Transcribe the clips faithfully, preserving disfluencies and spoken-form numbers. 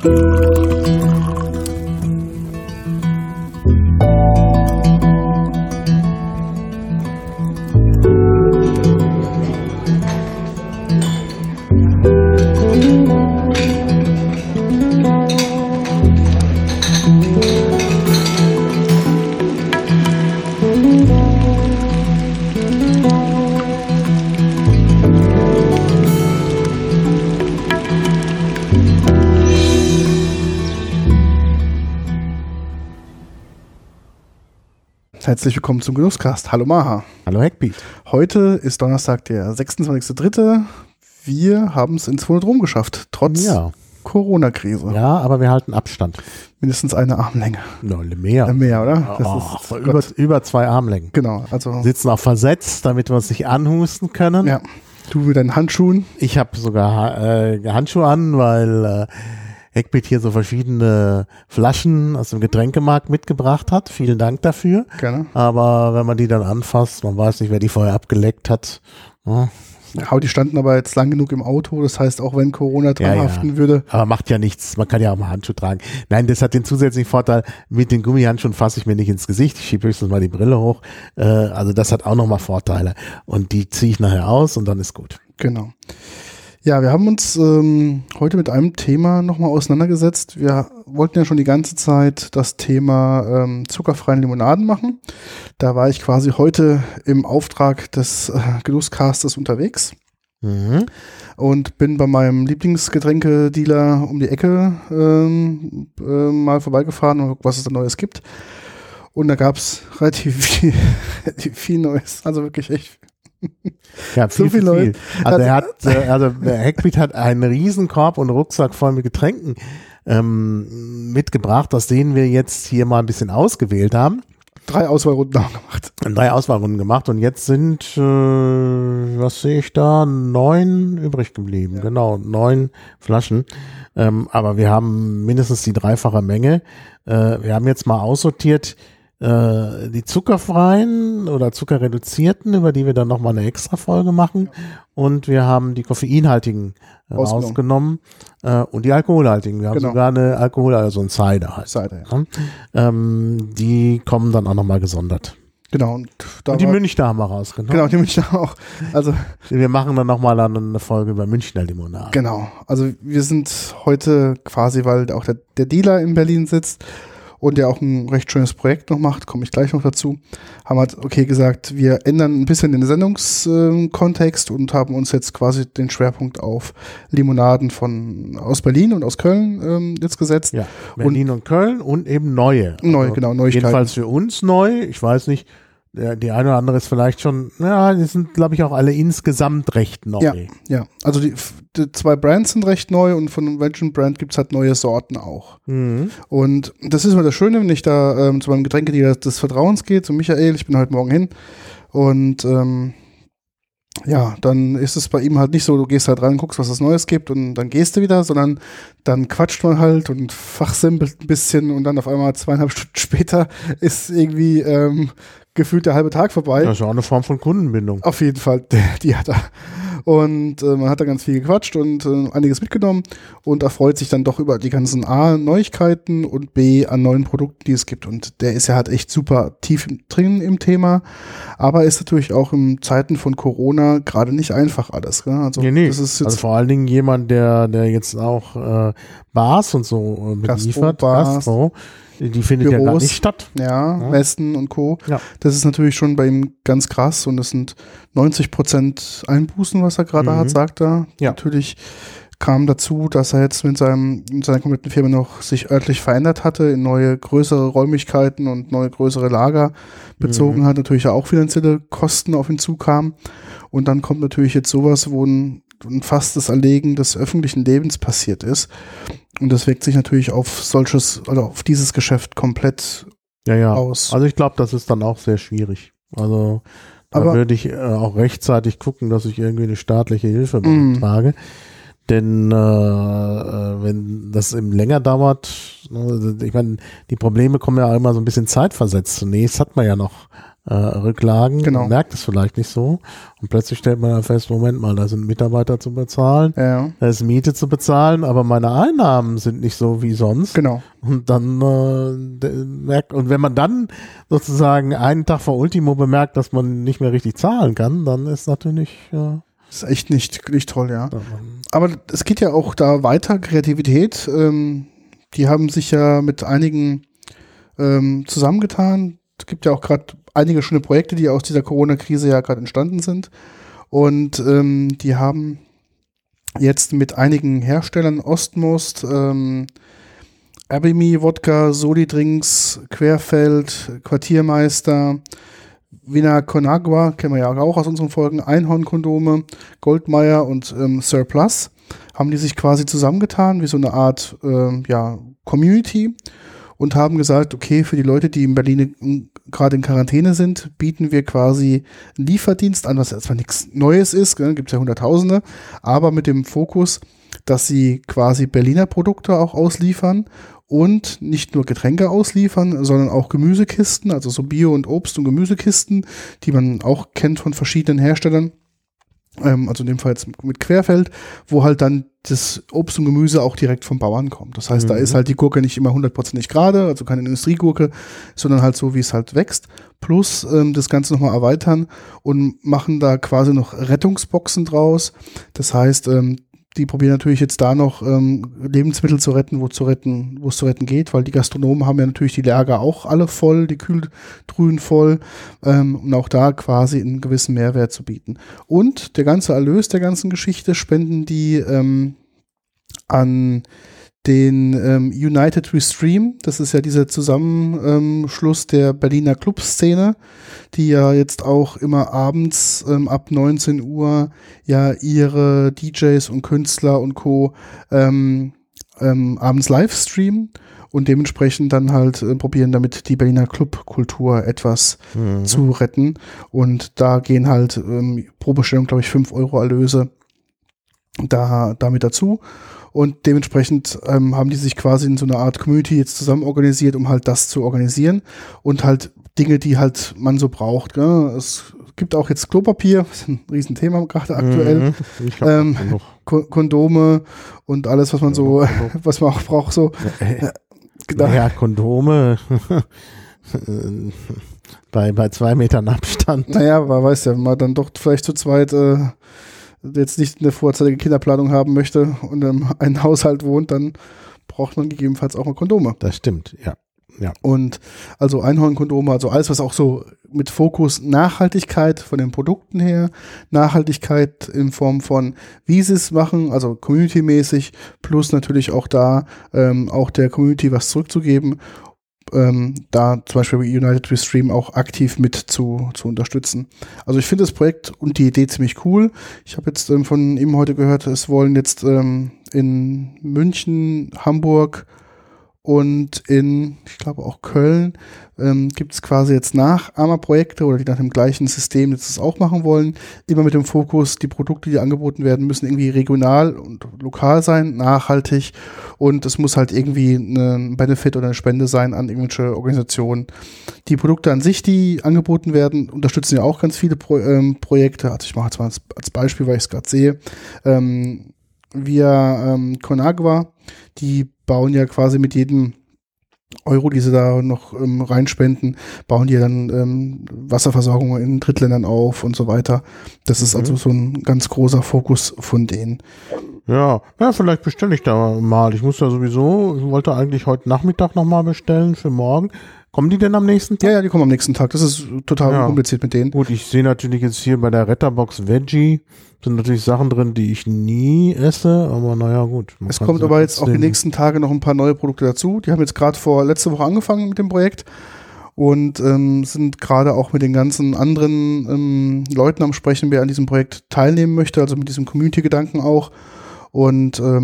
Herzlich willkommen zum Genusscast. Hallo Maha. Hallo Hackbeat. Heute ist Donnerstag, der sechsundzwanzigster dritte Wir haben es ins Phonodrom geschafft, trotz ja. Corona-Krise. Ja, aber wir halten Abstand. Mindestens eine Armlänge. No, mehr. Äh, mehr, oder? Das oh, ist, über, über zwei Armlängen. Genau. Also sitzen auch versetzt, damit wir uns nicht anhusten können. Ja. Du mit deinen Handschuhen. Ich habe sogar äh, Handschuhe an, weil äh, Hackbeat hier so verschiedene Flaschen aus dem Getränkemarkt mitgebracht hat. Vielen Dank dafür. Gerne. Aber wenn man die dann anfasst, man weiß nicht, wer die vorher abgeleckt hat. Ja. Ja, die standen aber jetzt lang genug im Auto. Das heißt, auch wenn Corona dran ja, haften ja. würde. Aber macht ja nichts. Man kann ja auch mal Handschuhe tragen. Nein, das hat den zusätzlichen Vorteil, mit den Gummihandschuhen fasse ich mir nicht ins Gesicht. Ich schiebe höchstens mal die Brille hoch. Äh, also das hat auch nochmal Vorteile. Und die ziehe ich nachher aus und dann ist gut. Genau. Ja, wir haben uns ähm, heute mit einem Thema nochmal auseinandergesetzt. Wir wollten ja schon die ganze Zeit das Thema ähm, zuckerfreien Limonaden machen. Da war ich quasi heute im Auftrag des äh, Genusscastes unterwegs Mhm. und bin bei meinem Lieblingsgetränkedealer um die Ecke ähm, äh, mal vorbeigefahren und geguckt, was es da Neues gibt. Und da gab es relativ viel, relativ viel Neues, also wirklich echt Ja, viel, so viel, viel, Leute. viel. Also er hat, äh, also der Hackbeat hat einen Riesenkorb und Rucksack voll mit Getränken ähm, mitgebracht, aus denen wir jetzt hier mal ein bisschen ausgewählt haben. Drei Auswahlrunden haben gemacht. Drei Auswahlrunden gemacht und jetzt sind, äh, was sehe ich da, neun übrig geblieben. Ja. Genau, neun Flaschen. Ähm, aber wir haben mindestens die dreifache Menge. Äh, wir haben jetzt mal aussortiert die zuckerfreien oder zuckerreduzierten, über die wir dann nochmal eine extra Folge machen. Ja. Und wir haben die koffeinhaltigen äh, Ausgenommen. rausgenommen äh, und die alkoholhaltigen. Wir haben genau. sogar eine Alkohol, also ein Cider halt. Cider, ja. Ja. Ähm, die kommen dann auch nochmal gesondert. Genau. Und, da und die war, Münchner haben wir rausgenommen. Genau, die Münchner auch. Also, wir machen dann nochmal eine Folge über Münchner Limonade. Genau. Also wir sind heute quasi, weil auch der, der Dealer in Berlin sitzt, und der auch ein recht schönes Projekt noch macht, komme ich gleich noch dazu, haben halt, okay, gesagt, wir ändern ein bisschen den Sendungskontext äh, und haben uns jetzt quasi den Schwerpunkt auf Limonaden von aus Berlin und aus Köln ähm, jetzt gesetzt. Ja, Berlin und, und Köln und eben neue. Neue, also genau, Neuigkeiten. Jedenfalls für uns neu, ich weiß nicht, der, die eine oder andere ist vielleicht schon, ja, die sind, glaube ich, auch alle insgesamt recht neu. Ja, ja. Also die, die zwei Brands sind recht neu und von welchen Brand gibt es halt neue Sorten auch. Mhm. Und das ist immer das Schöne, wenn ich da ähm, zu meinem Getränkedealer des Vertrauens gehe, zu Michael, ich bin heute Morgen hin und ähm, ja, dann ist es bei ihm halt nicht so, du gehst halt rein, guckst, was es Neues gibt und dann gehst du wieder, sondern dann quatscht man halt und fachsimpelt ein bisschen und dann auf einmal zweieinhalb Stunden später ist irgendwie ähm, gefühlt der halbe Tag vorbei. Das ist auch eine Form von Kundenbindung. Auf jeden Fall, die hat er. Und äh, man hat da ganz viel gequatscht und äh, einiges mitgenommen und erfreut sich dann doch über die ganzen A, Neuigkeiten und B, an neuen Produkten, die es gibt. Und der ist ja halt echt super tief im, drin im Thema, aber ist natürlich auch in Zeiten von Corona gerade nicht einfach alles. Gell? Also, nee, nee. Das ist jetzt also vor allen Dingen jemand, der, der jetzt auch äh, Bars und so äh, beliefert, Gastro, die findet Büros, ja gar nicht statt. Ja, ja, Messen und Co. Ja. Das ist natürlich schon bei ihm ganz krass und das sind neunzig Prozent Einbußen, was er gerade mhm. hat, sagt er. Ja. Natürlich kam dazu, dass er jetzt mit seinem, mit seiner kompletten Firma noch sich örtlich verändert hatte, in neue größere Räumlichkeiten und neue größere Lager bezogen mhm. hat, natürlich auch finanzielle Kosten auf ihn zukamen. Und dann kommt natürlich jetzt sowas, wo ein ein fastes Erlegen des öffentlichen Lebens passiert ist. Und das wirkt sich natürlich auf solches, oder auf dieses Geschäft komplett ja, ja. aus. Also ich glaube, das ist dann auch sehr schwierig. Also da Aber würde ich äh, auch rechtzeitig gucken, dass ich irgendwie eine staatliche Hilfe beantrage. Mm. Denn äh, wenn das eben länger dauert, ich meine, die Probleme kommen ja immer so ein bisschen zeitversetzt. Zunächst hat man ja noch äh, Rücklagen, genau. Man merkt es vielleicht nicht so und plötzlich stellt man dann fest, Moment mal, da sind Mitarbeiter zu bezahlen, ja. da ist Miete zu bezahlen, aber meine Einnahmen sind nicht so wie sonst. Genau. Und dann äh, merkt, und wenn man dann sozusagen einen Tag vor Ultimo bemerkt, dass man nicht mehr richtig zahlen kann, dann ist natürlich äh, das ist echt nicht, nicht toll, ja. Aber es geht ja auch da weiter, Kreativität. Ähm, die haben sich ja mit einigen ähm, zusammengetan. Es gibt ja auch gerade einige schöne Projekte, die aus dieser Corona-Krise ja gerade entstanden sind. Und ähm, die haben jetzt mit einigen Herstellern, Ostmost, ähm, Abimi, Wodka, Soli-Drinks, Querfeld, Quartiermeister, Vina Conagua, kennen wir ja auch aus unseren Folgen, Einhorn-Kondome, Goldmeier und ähm, Surplus, haben die sich quasi zusammengetan, wie so eine Art ähm, ja, Community und haben gesagt, okay, für die Leute, die in Berlin gerade in Quarantäne sind, bieten wir quasi einen Lieferdienst an, was erstmal nichts Neues ist, gibt es ja Hunderttausende, aber mit dem Fokus, dass sie quasi Berliner Produkte auch ausliefern und nicht nur Getränke ausliefern, sondern auch Gemüsekisten, also so Bio- und Obst- und Gemüsekisten, die man auch kennt von verschiedenen Herstellern, ähm, also in dem Fall jetzt mit Querfeld, wo halt dann das Obst und Gemüse auch direkt vom Bauern kommt. Das heißt, mhm. da ist halt die Gurke nicht immer hundertprozentig gerade, also keine Industriegurke, sondern halt so, wie es halt wächst. Plus ähm, das Ganze nochmal erweitern und machen da quasi noch Rettungsboxen draus. Das heißt, ähm, die probieren natürlich jetzt da noch ähm, Lebensmittel zu retten, wo zu retten, wo es zu retten geht, weil die Gastronomen haben ja natürlich die Lager auch alle voll, die Kühltruhen voll, ähm, um auch da quasi einen gewissen Mehrwert zu bieten. Und der ganze Erlös der ganzen Geschichte spenden die ähm, an den ähm, United We Stream. Das ist ja dieser Zusammenschluss der Berliner Clubszene, die ja jetzt auch immer abends ähm, ab neunzehn Uhr ja ihre D Js und Künstler und Co. Ähm, ähm, abends live streamen und dementsprechend dann halt äh, probieren, damit die Berliner Clubkultur etwas mhm. zu retten. Und da gehen halt ähm, pro Bestellung, glaube ich, fünf Euro Erlöse da damit dazu. Und dementsprechend ähm, haben die sich quasi in so einer Art Community jetzt zusammen organisiert, um halt das zu organisieren und halt Dinge, die halt man so braucht. Gell? Es gibt auch jetzt Klopapier, das ist ein Riesenthema gerade aktuell. Mhm, ähm, Ko- Kondome und alles, was man so, was man auch braucht. So. Ja, äh, ja Kondome bei, bei zwei Metern Abstand. Naja, man weiß ja, wenn man dann doch vielleicht zu zweit äh, jetzt nicht eine vorzeitige Kinderplanung haben möchte und in einem Haushalt wohnt, dann braucht man gegebenenfalls auch mal Kondome. Das stimmt, ja. ja. Und also Einhornkondome, also alles, was auch so mit Fokus Nachhaltigkeit von den Produkten her, Nachhaltigkeit in Form von, wie sie es machen, also community-mäßig, plus natürlich auch da ähm, auch der Community was zurückzugeben, Ähm, da zum Beispiel United We Stream auch aktiv mit zu, zu unterstützen. Also ich finde das Projekt und die Idee ziemlich cool. Ich habe jetzt ähm, von ihm heute gehört, es wollen jetzt ähm, in München, Hamburg und in, ich glaube auch Köln, ähm, gibt es quasi jetzt Nachahmerprojekte oder die nach dem gleichen System jetzt das auch machen wollen. Immer mit dem Fokus, die Produkte, die angeboten werden, müssen irgendwie regional und lokal sein, nachhaltig und es muss halt irgendwie ein Benefit oder eine Spende sein an irgendwelche Organisationen. Die Produkte an sich, die angeboten werden, unterstützen ja auch ganz viele Pro- ähm, Projekte. Also ich mache jetzt mal als, als Beispiel, weil ich es gerade sehe, ähm, via ähm, Conagua, die bauen ja quasi mit jedem Euro, die sie da noch ähm, reinspenden, bauen die dann ähm, Wasserversorgung in Drittländern auf und so weiter. Das ist mhm. also so ein ganz großer Fokus von denen. Ja, ja, vielleicht bestelle ich da mal. Ich muss ja sowieso, ich wollte eigentlich heute Nachmittag nochmal bestellen für morgen. Kommen die denn am nächsten Tag? Ja, ja, die kommen am nächsten Tag. Das ist total ja. kompliziert mit denen. Gut, ich sehe natürlich jetzt hier bei der Retterbox Veggie sind natürlich Sachen drin, die ich nie esse, aber naja, gut. Es kommt aber jetzt auch die nächsten Tage noch ein paar neue Produkte dazu. Die haben jetzt gerade vor letzte Woche angefangen mit dem Projekt und ähm, sind gerade auch mit den ganzen anderen ähm, Leuten am Sprechen, wer an diesem Projekt teilnehmen möchte, also mit diesem Community-Gedanken auch. Und ähm,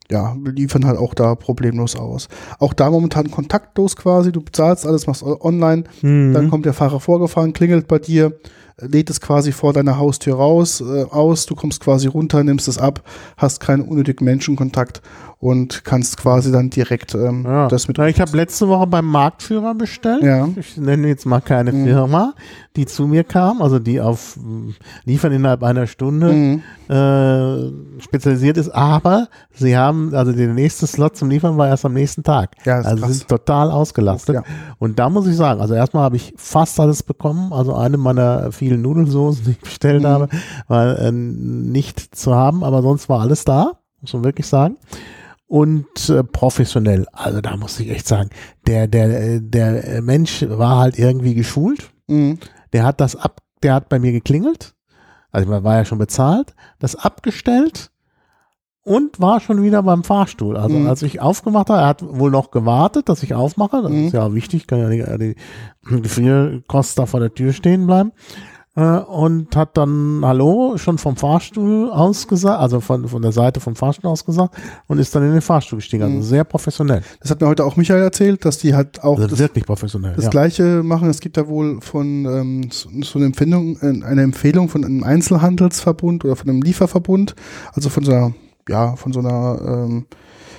ja, liefern halt auch da problemlos aus. Auch da momentan kontaktlos quasi, du bezahlst alles, machst online, mhm. dann kommt der Fahrer vorgefahren, klingelt bei dir, lädt es quasi vor deiner Haustür raus, äh, aus, du kommst quasi runter, nimmst es ab, hast keinen unnötigen Menschenkontakt und kannst quasi dann direkt ähm, ja. das mit... Ja, ich habe letzte Woche beim Marktführer bestellt, ja. ich nenne jetzt mal keine mhm. Firma, die zu mir kam, also die auf Liefern innerhalb einer Stunde mhm. äh, spezialisiert ist, aber sie haben, also der nächste Slot zum Liefern war erst am nächsten Tag. Ja, also krass. sind total ausgelastet. Ja. Und da muss ich sagen, also erstmal habe ich fast alles bekommen, also eine meiner vielen Nudelsoßen, die ich bestellt mhm. habe, war äh, nicht zu haben, aber sonst war alles da, muss man wirklich sagen. Und äh, professionell, also da muss ich echt sagen, der, der, der Mensch war halt irgendwie geschult, mhm. der hat das ab, der hat bei mir geklingelt, also man war ja schon bezahlt, das abgestellt und war schon wieder beim Fahrstuhl. Also mhm. als ich aufgemacht habe, er hat wohl noch gewartet, dass ich aufmache, das mhm. ist ja wichtig, kann ja nicht die Gefrierkosten da vor der Tür stehen bleiben. Und hat dann Hallo schon vom Fahrstuhl aus gesagt, also von, von der Seite vom Fahrstuhl aus gesagt und ist dann in den Fahrstuhl gestiegen. Also sehr professionell. Das hat mir heute auch Michael erzählt, dass die halt auch also das, wirklich professionell, das ja. Gleiche machen. Es gibt da wohl von ähm, so, so eine Empfehlung, eine Empfehlung von einem Einzelhandelsverbund oder von einem Lieferverbund, also von so einer, ja, von so einer ähm,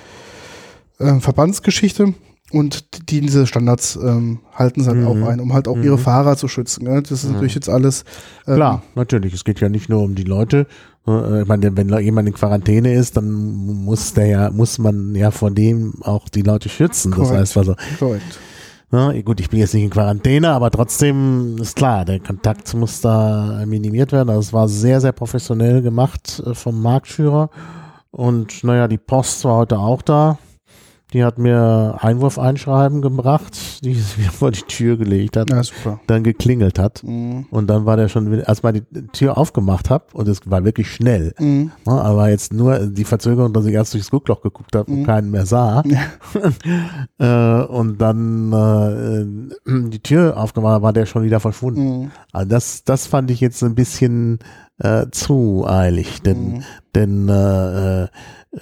äh, Verbandsgeschichte. Und die diese Standards ähm, halten sie halt mhm. auch ein, um halt auch mhm. ihre Fahrer zu schützen. Ne? Das ist mhm. natürlich jetzt alles. Ähm, Klar, natürlich. Es geht ja nicht nur um die Leute. Ich meine, wenn jemand in Quarantäne ist, dann muss der ja, muss man ja vor dem auch die Leute schützen. Korrekt. Das heißt also. Korrekt. Ja, gut, ich bin jetzt nicht in Quarantäne, aber trotzdem ist klar, der Kontakt muss da minimiert werden. Also es war sehr, sehr professionell gemacht vom Marktführer. Und naja, die Post war heute auch da. Die hat mir Einwurfeinschreiben gebracht, die sie mir vor die Tür gelegt hat, ja, super. Dann geklingelt hat. Mhm. Und dann war der schon, als man die Tür aufgemacht hat, und es war wirklich schnell, mhm. ja, aber jetzt nur die Verzögerung, dass ich erst durchs Guckloch geguckt habe und mhm. keinen mehr sah. Ja. äh, und dann äh, die Tür aufgemacht hat, war der schon wieder verschwunden. Mhm. Also das, das fand ich jetzt ein bisschen äh, zu eilig, denn, mhm. denn äh, äh,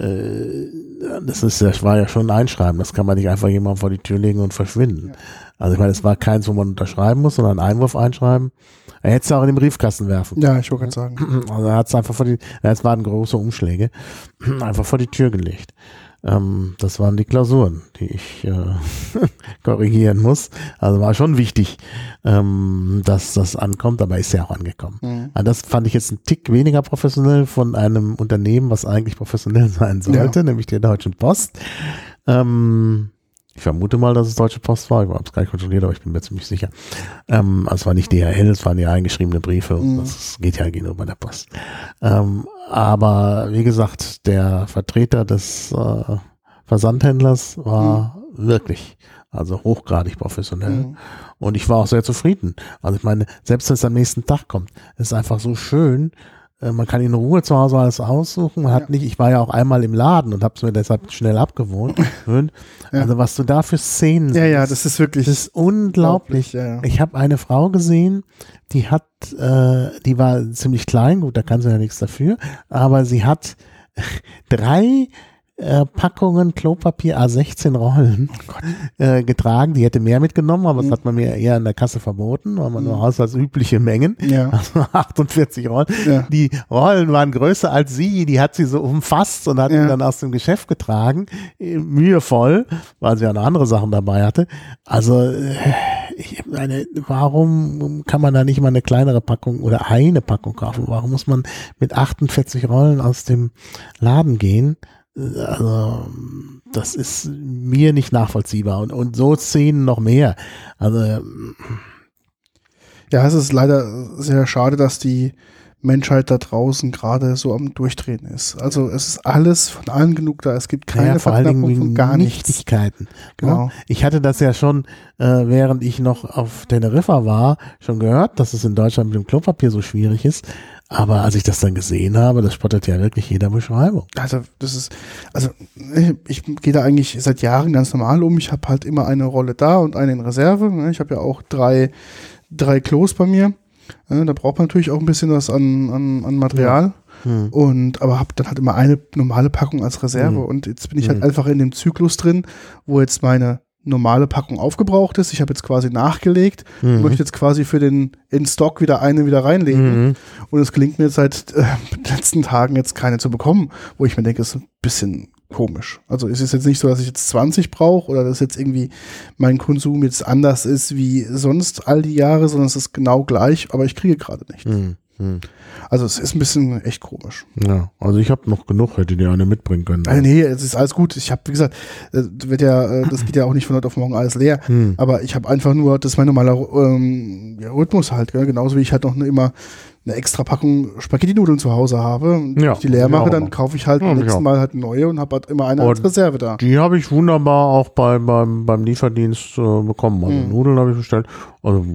das ist, das war ja schon ein Einschreiben, das kann man nicht einfach jemandem vor die Tür legen und verschwinden. Ja. Also ich meine, es war keins, wo man unterschreiben muss, sondern ein Einwurf einschreiben. Er hätte es auch in den Briefkasten werfen. Ja, ich wollte gerade sagen. Also er hat es einfach vor die, es waren große Umschläge, einfach vor die Tür gelegt. Ähm, das waren die Klausuren, die ich äh, korrigieren muss. Also war schon wichtig, ähm, dass das ankommt, aber ist ja auch angekommen. Mhm. Also das fand ich jetzt einen Tick weniger professionell von einem Unternehmen, was eigentlich professionell sein sollte, ja. nämlich der Deutschen Post. Ähm, ich vermute mal, dass es Deutsche Post war. Ich habe es gar nicht kontrolliert, aber ich bin mir ziemlich sicher. Ähm, also es war nicht D H L, es waren ja eingeschriebene Briefe. Mhm. Das geht ja nur bei der Post. Ähm, aber wie gesagt, der Vertreter des äh, Versandhändlers war mhm. wirklich, also hochgradig professionell. Mhm. Und ich war auch sehr zufrieden. Also ich meine, selbst wenn es am nächsten Tag kommt, ist es einfach so schön. Man kann in Ruhe zu Hause alles aussuchen. Man hat ja. nicht, ich war ja auch einmal im Laden und habe es mir deshalb schnell abgewohnt. ja. Also was du da für Szenen siehst. Ja, ja, das ist wirklich. Das ist unglaublich. unglaublich ja, ja. Ich habe eine Frau gesehen, die hat, äh, die war ziemlich klein, gut, da kann sie ja nichts dafür, aber sie hat drei Äh, Packungen Klopapier A sechzehn Rollen oh äh, getragen. Die hätte mehr mitgenommen, aber mhm. das hat man mir eher in der Kasse verboten, weil man mhm. nur haushaltsübliche Mengen, ja. also achtundvierzig Rollen. Ja. Die Rollen waren größer als sie, die hat sie so umfasst und hat ja. sie dann aus dem Geschäft getragen, äh, mühevoll, weil sie auch noch andere Sachen dabei hatte. Also äh, ich meine, warum kann man da nicht mal eine kleinere Packung oder eine Packung kaufen? Warum muss man mit achtundvierzig Rollen aus dem Laden gehen? Also das ist mir nicht nachvollziehbar und, und so Szenen noch mehr. Also ja, es ist leider sehr schade, dass die Menschheit da draußen gerade so am Durchdrehen ist. Also es ist alles von allen genug da. Es gibt keine ja, vor Verknappung allen Dingen von gar nichts. Nichtigkeiten. Genau. Ich hatte das ja schon, äh, während ich noch auf Teneriffa war, schon gehört, dass es in Deutschland mit dem Klopapier so schwierig ist. Aber als ich das dann gesehen habe, das spottet ja wirklich jeder Beschreibung. Also das ist, also ich gehe da eigentlich seit Jahren ganz normal um. Ich habe halt immer eine Rolle da und eine in Reserve. Ich habe ja auch drei, drei Klos bei mir. Da braucht man natürlich auch ein bisschen was an, an, an Material. Hm. Und aber habe dann halt immer eine normale Packung als Reserve. Hm. Und jetzt bin ich halt hm. einfach in dem Zyklus drin, wo jetzt meine normale Packung aufgebraucht ist. Ich habe jetzt quasi nachgelegt Mhm. und möchte jetzt quasi für den in Stock wieder eine wieder reinlegen. Mhm. Und es gelingt mir seit äh, den letzten Tagen jetzt keine zu bekommen, wo ich mir denke, es ist ein bisschen komisch. Also es ist jetzt nicht so, dass ich jetzt zwanzig brauche oder dass jetzt irgendwie mein Konsum jetzt anders ist wie sonst all die Jahre, sondern es ist genau gleich, aber ich kriege gerade nichts. Mhm. Hm. Also es ist ein bisschen echt komisch. Ja, also ich habe noch genug, hätte dir eine mitbringen können. Also nee, es ist alles gut. Ich habe, wie gesagt, wird ja, das geht ja auch nicht von heute auf morgen alles leer. Hm. Aber ich habe einfach nur, das ist mein normaler ähm, ja, Rhythmus halt, gell? Genauso wie ich halt noch eine, immer eine extra Packung Spaghetti-Nudeln zu Hause habe. Und ja, wenn ich die leer mache, dann kaufe ich halt ja, beim nächsten Mal halt neue und habe halt immer eine als Reserve da. Die habe ich wunderbar auch bei, beim, beim Lieferdienst äh, bekommen. Also hm. Nudeln habe ich bestellt. Also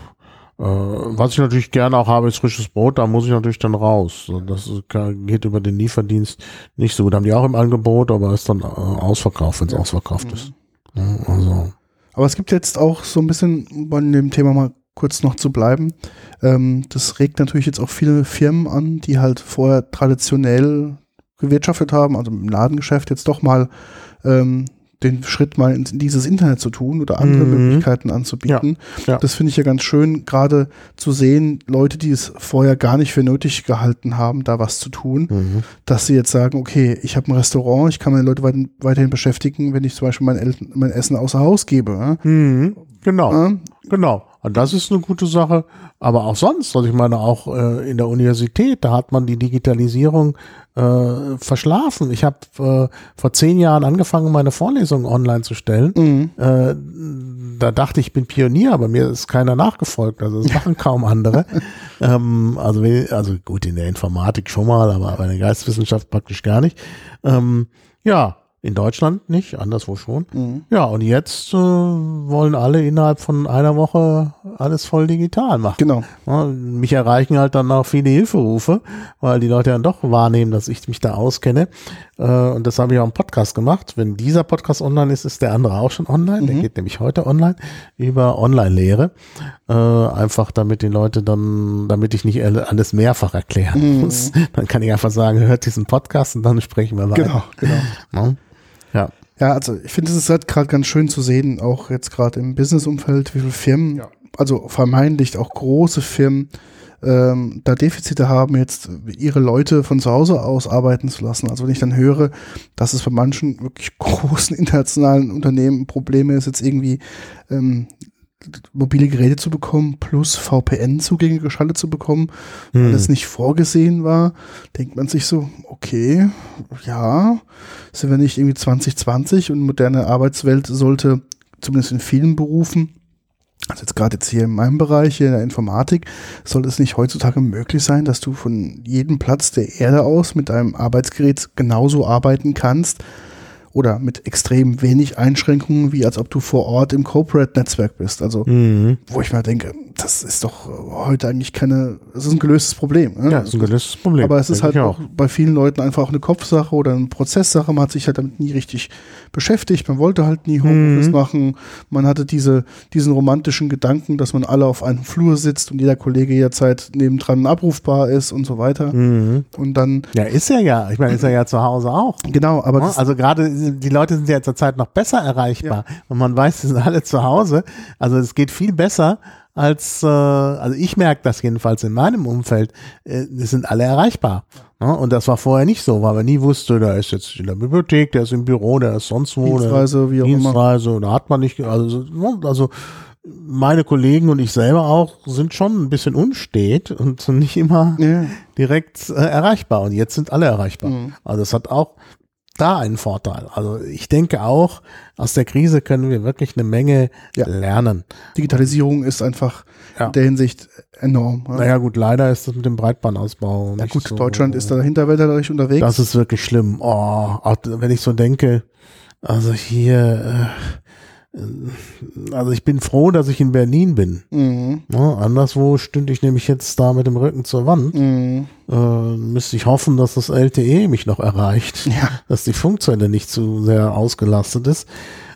Äh, was ich natürlich gerne auch habe, ist frisches Brot, da muss ich natürlich dann raus. Das geht über den Lieferdienst nicht so gut. Haben die auch im Angebot, aber ist dann äh, ausverkauft, wenn es ja. ausverkauft mhm. ist. Ja, also. Aber es gibt jetzt auch so ein bisschen, um bei dem Thema mal kurz noch zu bleiben, ähm, das regt natürlich jetzt auch viele Firmen an, die halt vorher traditionell gewirtschaftet haben, also im Ladengeschäft jetzt doch mal ähm, den Schritt mal in dieses Internet zu tun oder andere mhm. Möglichkeiten anzubieten. Ja, ja. Das finde ich ja ganz schön, gerade zu sehen, Leute, die es vorher gar nicht für nötig gehalten haben, da was zu tun, mhm. dass sie jetzt sagen, okay, ich habe ein Restaurant, ich kann meine Leute weit, weiterhin beschäftigen, wenn ich zum Beispiel mein, El- mein Essen außer Haus gebe. Mhm. Genau, ja? genau. Und das ist eine gute Sache. Aber auch sonst, also ich meine, auch äh, in der Universität, da hat man die Digitalisierung äh, verschlafen. Ich habe äh, vor zehn Jahren angefangen, meine Vorlesungen online zu stellen. Mhm. Äh, da dachte ich, ich bin Pionier, aber mir ist keiner nachgefolgt. Also das machen kaum andere. ähm, also, also gut, in der Informatik schon mal, aber bei der Geisteswissenschaft praktisch gar nicht. Ähm, ja. In Deutschland nicht, anderswo schon. Mhm. Ja, und jetzt äh, wollen alle innerhalb von einer Woche alles voll digital machen. Genau. Ja, mich erreichen halt dann auch viele Hilferufe, weil die Leute dann doch wahrnehmen, dass ich mich da auskenne. Äh, und das habe ich auch im Podcast gemacht. Wenn dieser Podcast online ist, ist der andere auch schon online. Mhm. Der geht nämlich heute online über Online-Lehre. Äh, einfach damit die Leute dann, damit ich nicht alles mehrfach erklären mhm. muss. Dann kann ich einfach sagen, hört diesen Podcast und dann sprechen wir weiter. Genau, genau. Ja. Ja. Ja, also ich finde, es ist halt gerade ganz schön zu sehen, auch jetzt gerade im Businessumfeld, wie viele Firmen, ja. also vermeintlich auch große Firmen, ähm, da Defizite haben, jetzt ihre Leute von zu Hause aus arbeiten zu lassen. Also wenn ich dann höre, dass es bei manchen wirklich großen internationalen Unternehmen Probleme ist, jetzt irgendwie ähm, mobile Geräte zu bekommen, plus V P N-Zugänge geschaltet zu bekommen, weil hm. das nicht vorgesehen war, denkt man sich so, okay, ja, sind wir nicht irgendwie zwanzig zwanzig und moderne Arbeitswelt sollte, zumindest in vielen Berufen, also jetzt gerade jetzt hier in meinem Bereich, hier in der Informatik, sollte es nicht heutzutage möglich sein, dass du von jedem Platz der Erde aus mit deinem Arbeitsgerät genauso arbeiten kannst, oder mit extrem wenig Einschränkungen, wie als ob du vor Ort im Corporate-Netzwerk bist. Also, mhm. wo ich mal denke, das ist doch heute eigentlich keine, das ist ein gelöstes Problem. Ne? Ja, das ist ein gelöstes Problem. Aber es ist halt auch bei vielen Leuten einfach auch eine Kopfsache oder eine Prozesssache. Man hat sich halt damit nie richtig beschäftigt. Man wollte halt nie Homeoffice mhm. machen. Man hatte diese, diesen romantischen Gedanken, dass man alle auf einem Flur sitzt und jeder Kollege jederzeit nebendran abrufbar ist und so weiter. Mhm. Und dann. Ja, ist er ja. Ich meine, ist er ja zu Hause auch. Genau, aber. Ja, also gerade die Leute sind ja zurzeit noch besser erreichbar. Ja. Und man weiß, sie sind alle zu Hause. Also es geht viel besser als, äh, also ich merke das jedenfalls in meinem Umfeld, äh, die sind alle erreichbar. Ja, und das war vorher nicht so, weil man nie wusste, der ist jetzt in der Bibliothek, der ist im Büro, der ist sonst wo. Dienstreise, wie auch Dienstreise, immer. Da hat man nicht, also, also meine Kollegen und ich selber auch sind schon ein bisschen unstet und sind nicht immer ja. direkt äh, erreichbar. Und jetzt sind alle erreichbar. Mhm. Also das hat auch da einen Vorteil. Also ich denke auch, aus der Krise können wir wirklich eine Menge ja. lernen. Digitalisierung ist einfach ja. in der Hinsicht enorm. Ja. Naja gut, leider ist das mit dem Breitbandausbau ja nicht gut, so, Deutschland ist da hinterwäldlerisch unterwegs. Das ist wirklich schlimm. Oh, auch wenn ich so denke, also hier, äh, also ich bin froh, dass ich in Berlin bin. Mhm. Ja, anderswo stünde ich nämlich jetzt da mit dem Rücken zur Wand. Mhm. Äh, müsste ich hoffen, dass das L T E mich noch erreicht, ja. dass die Funkzelle nicht zu sehr ausgelastet ist.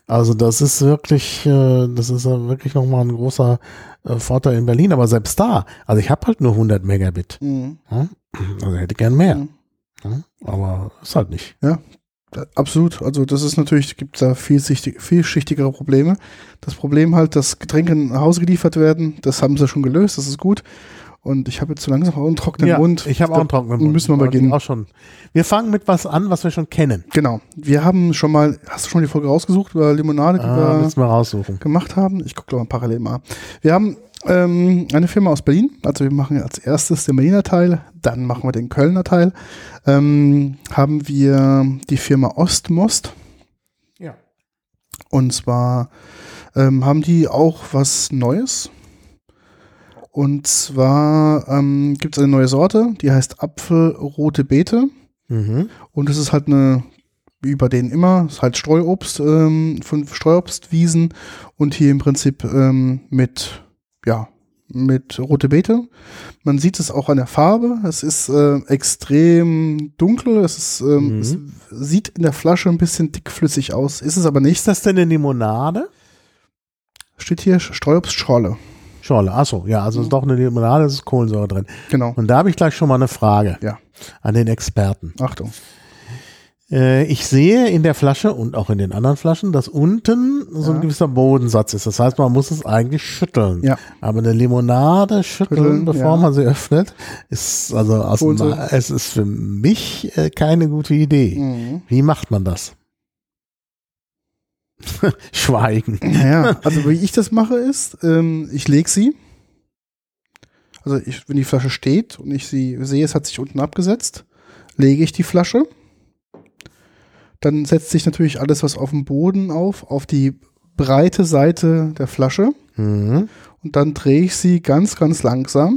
Also das ist wirklich, äh, das ist ja wirklich nochmal ein großer äh, Vorteil in Berlin. Aber selbst da, also ich habe halt nur hundert Megabit. Mhm. Ja? Also hätte gern mehr. Mhm. Ja? Aber ist halt nicht. Ja, absolut. Also das ist natürlich, gibt da vielschichtig, vielschichtigere Probleme. Das Problem halt, dass Getränke nach Hause geliefert werden, das haben sie schon gelöst, das ist gut. Und ich habe jetzt so langsam auch einen trockenen Ja, Mund. ich habe auch einen trockenen Mund. Müssen wir mal beginnen. Auch schon. Wir fangen mit was an, was wir schon kennen. Genau. Wir haben schon mal, hast du schon die Folge rausgesucht über Limonade, die Ah, wir müssen wir raussuchen. gemacht haben? Ich gucke mal parallel mal. Wir haben ähm, eine Firma aus Berlin. Also wir machen als erstes den Berliner Teil, dann machen wir den Kölner Teil. Ähm, haben wir die Firma Ostmost. Ja. Und zwar ähm, haben die auch was Neues. Und zwar ähm, gibt es eine neue Sorte, die heißt Apfelrote Beete. Mhm. Und es ist halt eine, wie bei denen immer, ist halt Streuobst ähm, von Streuobstwiesen und hier im Prinzip ähm, mit, ja, mit rote Beete. Man sieht es auch an der Farbe. Es ist äh, extrem dunkel. Es, ist, ähm, Mhm. es sieht in der Flasche ein bisschen dickflüssig aus. Ist es aber nicht. Ist das denn eine Limonade? Steht hier Streuobstschorle. Schorle, achso, ja, also ist doch eine Limonade, es ist Kohlensäure drin. Genau. Und da habe ich gleich schon mal eine Frage Ja. an den Experten. Achtung. Äh, ich sehe in der Flasche und auch in den anderen Flaschen, dass unten so ein Ja. gewisser Bodensatz ist. Das heißt, man muss es eigentlich schütteln. Ja. Aber eine Limonade schütteln, Schütteln, bevor ja. man sie öffnet, ist also aus dem, Kohlensäure. es ist für mich äh, keine gute Idee. Mhm. Wie macht man das? Schweigen. Naja, also wie ich das mache ist, ähm, ich lege sie. Also ich, wenn die Flasche steht und ich sie sehe, es hat sich unten abgesetzt, lege ich die Flasche. Dann setzt sich natürlich alles, was auf dem Boden auf, auf die breite Seite der Flasche. Mhm. Und dann drehe ich sie ganz, ganz langsam.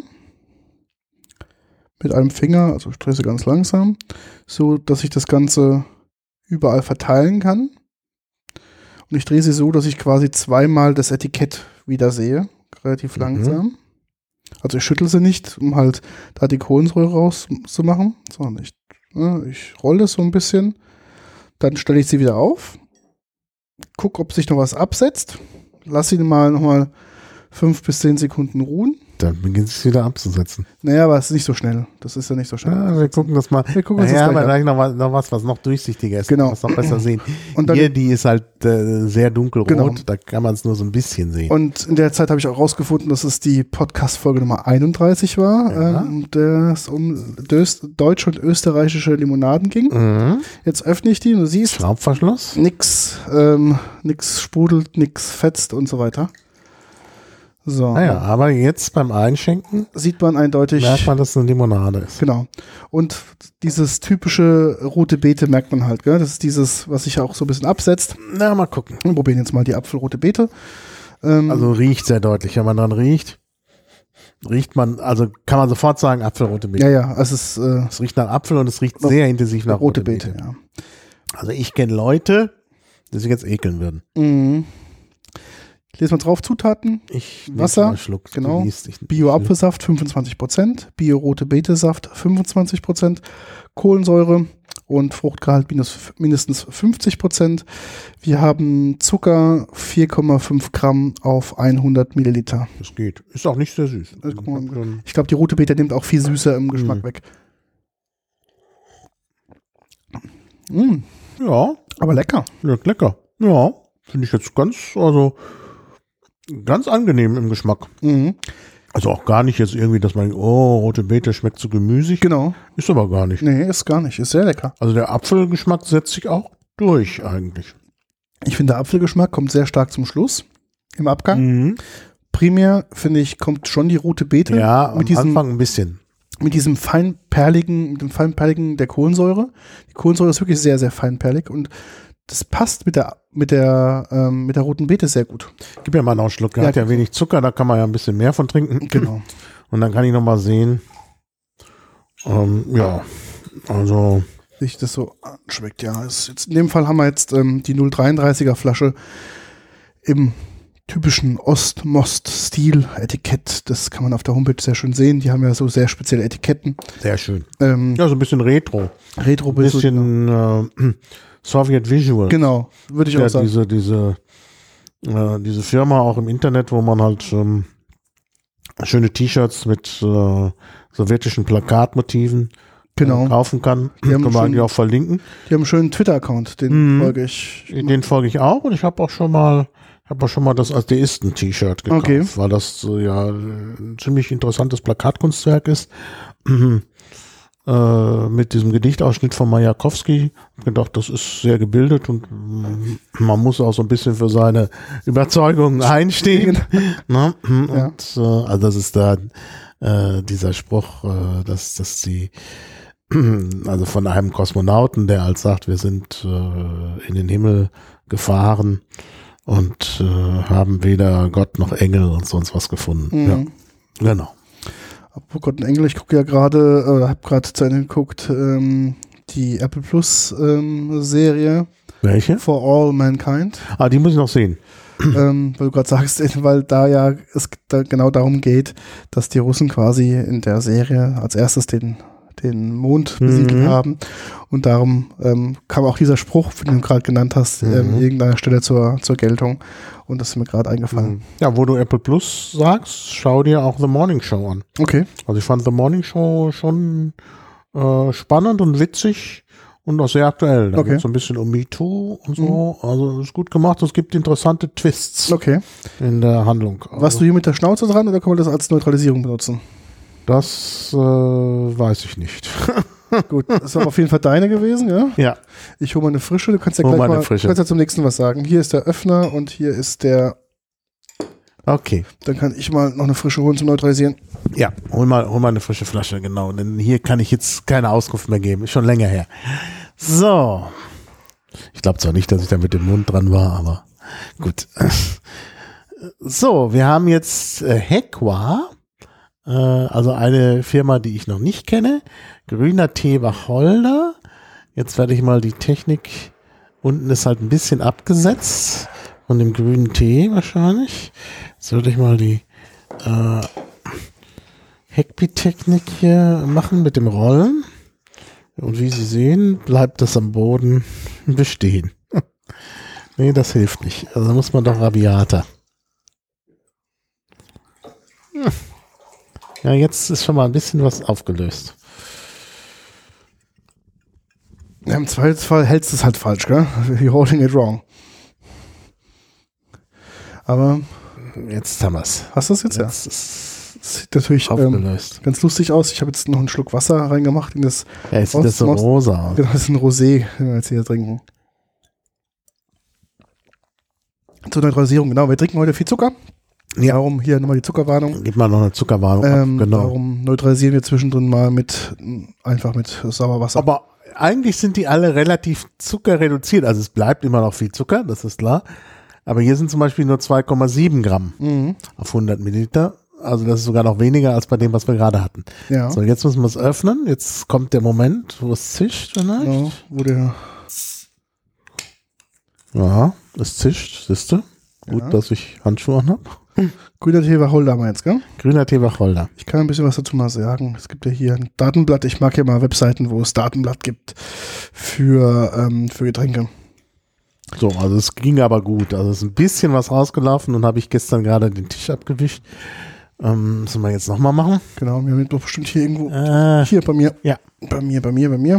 Mit einem Finger, also ich drehe sie ganz langsam, so dass ich das Ganze überall verteilen kann. Und ich drehe sie so, dass ich quasi zweimal das Etikett wieder sehe. Relativ Mhm. langsam. Also ich schüttel sie nicht, um halt da die Kohlensäure rauszumachen, sondern ich, ne, ich rolle es so ein bisschen. Dann stelle ich sie wieder auf, gucke, ob sich noch was absetzt, lasse sie mal nochmal fünf bis zehn Sekunden ruhen. Dann beginnt es wieder abzusetzen. Naja, aber es ist nicht so schnell. Das ist ja nicht so schnell. Ja, wir gucken das mal. Wir gucken uns Ja, das aber gleich an. gleich noch was, noch was, was noch durchsichtiger ist. Genau. Was noch besser sehen. Und dann- Hier, die ist halt äh, sehr dunkelrot. Genau. Da kann man es nur so ein bisschen sehen. Und in der Zeit habe ich auch rausgefunden, dass es die Podcast-Folge Nummer einunddreißig war, Ja. ähm, der es um dös- deutsche und österreichische Limonaden ging. Mhm. Jetzt öffne ich die und du siehst, Schraubverschluss. nix, ähm, nix sprudelt, nix fetzt und so weiter. So, Naja, aber jetzt beim Einschenken sieht man eindeutig, merkt man, dass es eine Limonade ist. genau. Und dieses typische rote Beete merkt man halt, gell? Das ist dieses, was sich auch so ein bisschen absetzt. Na, mal gucken. Wir probieren jetzt mal die Apfelrote Beete. Ähm, Also riecht sehr deutlich. Wenn man dran riecht, riecht man, also kann man sofort sagen, Apfelrote Beete. ja, ja, es ist äh, Es riecht nach Apfel und es riecht sehr intensiv nach rote Beete, ja. Also ich kenne Leute, die sich jetzt ekeln würden. Mhm. Ich lese mal drauf, Zutaten, Ich nehme Wasser, mal einen Schluck. Du genau. liest, ich- Bio-Apfelsaft fünfundzwanzig Prozent, Bio-Rote Beete-Saft fünfundzwanzig Prozent, Kohlensäure und Fruchtgehalt minus, mindestens fünfzig Prozent. Wir haben Zucker vier Komma fünf Gramm auf hundert Milliliter. Das geht. Ist auch nicht sehr süß. Das guck mal. Ich hab schon- Ich glaube, die Rote Beete nimmt auch viel Süße im Geschmack Mhm. weg. Mm, Ja, aber lecker. ja, lecker. Ja, finde ich jetzt ganz, also ganz angenehm im Geschmack. Mhm. Also auch gar nicht jetzt irgendwie, dass man, oh, rote Beete schmeckt so gemüsig. Genau. Ist aber gar nicht. Nee, ist gar nicht. Ist sehr lecker. Also der Apfelgeschmack setzt sich auch durch eigentlich. Ich finde, der Apfelgeschmack kommt sehr stark zum Schluss im Abgang. Mhm. Primär, finde ich, kommt schon die Rote Beete Ja, am mit diesem, Anfang ein bisschen. mit diesem feinperligen, mit dem feinperligen der Kohlensäure. Die Kohlensäure ist wirklich sehr, sehr feinperlig und das passt mit der, mit der, ähm, mit der Roten Beete sehr gut. Gib mir mal noch einen Schluck. Der Ja, hat ja wenig Zucker, da kann man ja ein bisschen mehr von trinken. Genau. Und dann kann ich noch mal sehen. Ähm, ja, also Sich das so anschmeckt, ja. Ist jetzt, in dem Fall haben wir jetzt ähm, die null Komma dreiunddreißiger Flasche im typischen Ost-Most-Stil-Etikett. Das kann man auf der Homepage sehr schön sehen. Die haben ja so sehr spezielle Etiketten. Sehr schön. Ähm, Ja, so ein bisschen Retro. Retro. Ein bisschen äh, Soviet Visual. Genau, würde ich ja, auch sagen. Diese, diese, äh, diese Firma auch im Internet, wo man halt ähm, schöne T-Shirts mit äh, sowjetischen Plakatmotiven genau. äh, kaufen kann. Die haben Können wir eigentlich auch verlinken. Die haben einen schönen Twitter-Account, den Mhm. folge ich. Den folge ich auch und ich habe auch schon mal habe auch schon mal das Atheisten-T-Shirt gekauft, Okay. weil das äh, ja ein ziemlich interessantes Plakatkunstwerk ist. äh, mit diesem Gedichtausschnitt von Majakowski. Ich habe gedacht, das ist sehr gebildet und mm, man muss auch so ein bisschen für seine Überzeugungen einstehen. Ne? Und Ja. äh, also das ist da äh, dieser Spruch, äh, dass, dass sie also von einem Kosmonauten, der halt sagt, wir sind äh, in den Himmel gefahren und äh, haben weder Gott noch Engel und sonst was gefunden. Mhm. Ja, genau. Apropos Gott und Engel, ich gucke ja gerade, oder habe gerade zu Ende geguckt, ähm, die Apple Plus ähm, Serie Welche? For All Mankind. Ah, die muss ich noch sehen. ähm, weil du gerade sagst, weil da ja es da genau darum geht, dass die Russen quasi in der Serie als erstes den den Mond besiedelt Mhm. haben und darum ähm, kam auch dieser Spruch, den du gerade genannt hast, Mhm. ähm, irgendeiner Stelle zur, zur Geltung und das ist mir gerade eingefallen. Ja, wo du Apple Plus sagst, schau dir auch The Morning Show an. Okay. Also ich fand The Morning Show schon äh, spannend und witzig und auch sehr aktuell. Da Okay. geht es so ein bisschen um MeToo und so. Also ist gut gemacht. Es gibt interessante Twists Okay. in der Handlung. Also, Warst du hier mit der Schnauze dran oder kann man das als Neutralisierung benutzen? das äh, weiß ich nicht. Gut, das ist aber auf jeden Fall deine gewesen, ja? Ja. Ich hole mal eine frische, du kannst ja Hol gleich mal eine mal, frische. du kannst ja zum nächsten was sagen. Hier ist der Öffner und hier ist der, Okay. dann kann ich mal noch eine frische holen zum Neutralisieren. Ja, hol mal, hol mal eine frische Flasche, genau. Denn hier kann ich jetzt keine Auskunft mehr geben. Ist schon länger her. So. Ich glaube zwar nicht, dass ich da mit dem Mund dran war, aber gut. So, wir haben jetzt äh, Hequa, äh, also eine Firma, die ich noch nicht kenne. Grüner Tee Wacholder. Jetzt werde ich mal die Technik, unten ist halt ein bisschen abgesetzt von dem grünen Tee wahrscheinlich. Jetzt würde ich mal die äh, Heckpi-Technik hier machen mit dem Rollen. Und wie Sie sehen, bleibt das am Boden bestehen. Nee, das hilft nicht. Also muss man doch rabiater. Ja, jetzt ist schon mal ein bisschen was aufgelöst. Ja, im Zweifelsfall hältst du es halt falsch, gell? You're holding it wrong. Aber Jetzt haben wir es. hast du das jetzt? Jetzt ist Ja. Das sieht natürlich ähm, aufgelöst. ganz lustig aus. Ich habe jetzt noch einen Schluck Wasser reingemacht in das, Ja, jetzt sieht das so Most- rosa aus. genau, das ist ein Rosé, den wir jetzt hier trinken. Zur Neutralisierung, genau. Wir trinken heute viel Zucker. Ja. Darum hier nochmal die Zuckerwarnung. Gib mal noch eine Zuckerwarnung Ähm, ab. Genau. Darum neutralisieren wir zwischendrin mal mit einfach mit Sauerwasser. Aber eigentlich sind die alle relativ zuckerreduziert. Also es bleibt immer noch viel Zucker, das ist klar. Aber hier sind zum Beispiel nur zwei Komma sieben Gramm Mhm. auf hundert Milliliter. Also das ist sogar noch weniger als bei dem, was wir gerade hatten. Ja. So, jetzt müssen wir es öffnen. Jetzt kommt der Moment, wo es zischt vielleicht. Genau, wo der Ja, es zischt, siehst du. Gut, Ja. dass ich Handschuhe an habe. grüner Tee Wacholder haben wir jetzt, gell? Grüner Tee Wacholder. Ich kann ein bisschen was dazu mal sagen. Es gibt ja hier ein Datenblatt. Ich mag ja mal Webseiten, wo es Datenblatt gibt für, ähm, für Getränke. So, also es ging aber gut. Also es ist ein bisschen was rausgelaufen und habe ich gestern gerade den Tisch abgewischt. Ähm, müssen wir jetzt nochmal machen? Genau, wir haben doch bestimmt hier irgendwo. Äh, Hier bei mir. ja. Bei mir, bei mir, bei mir.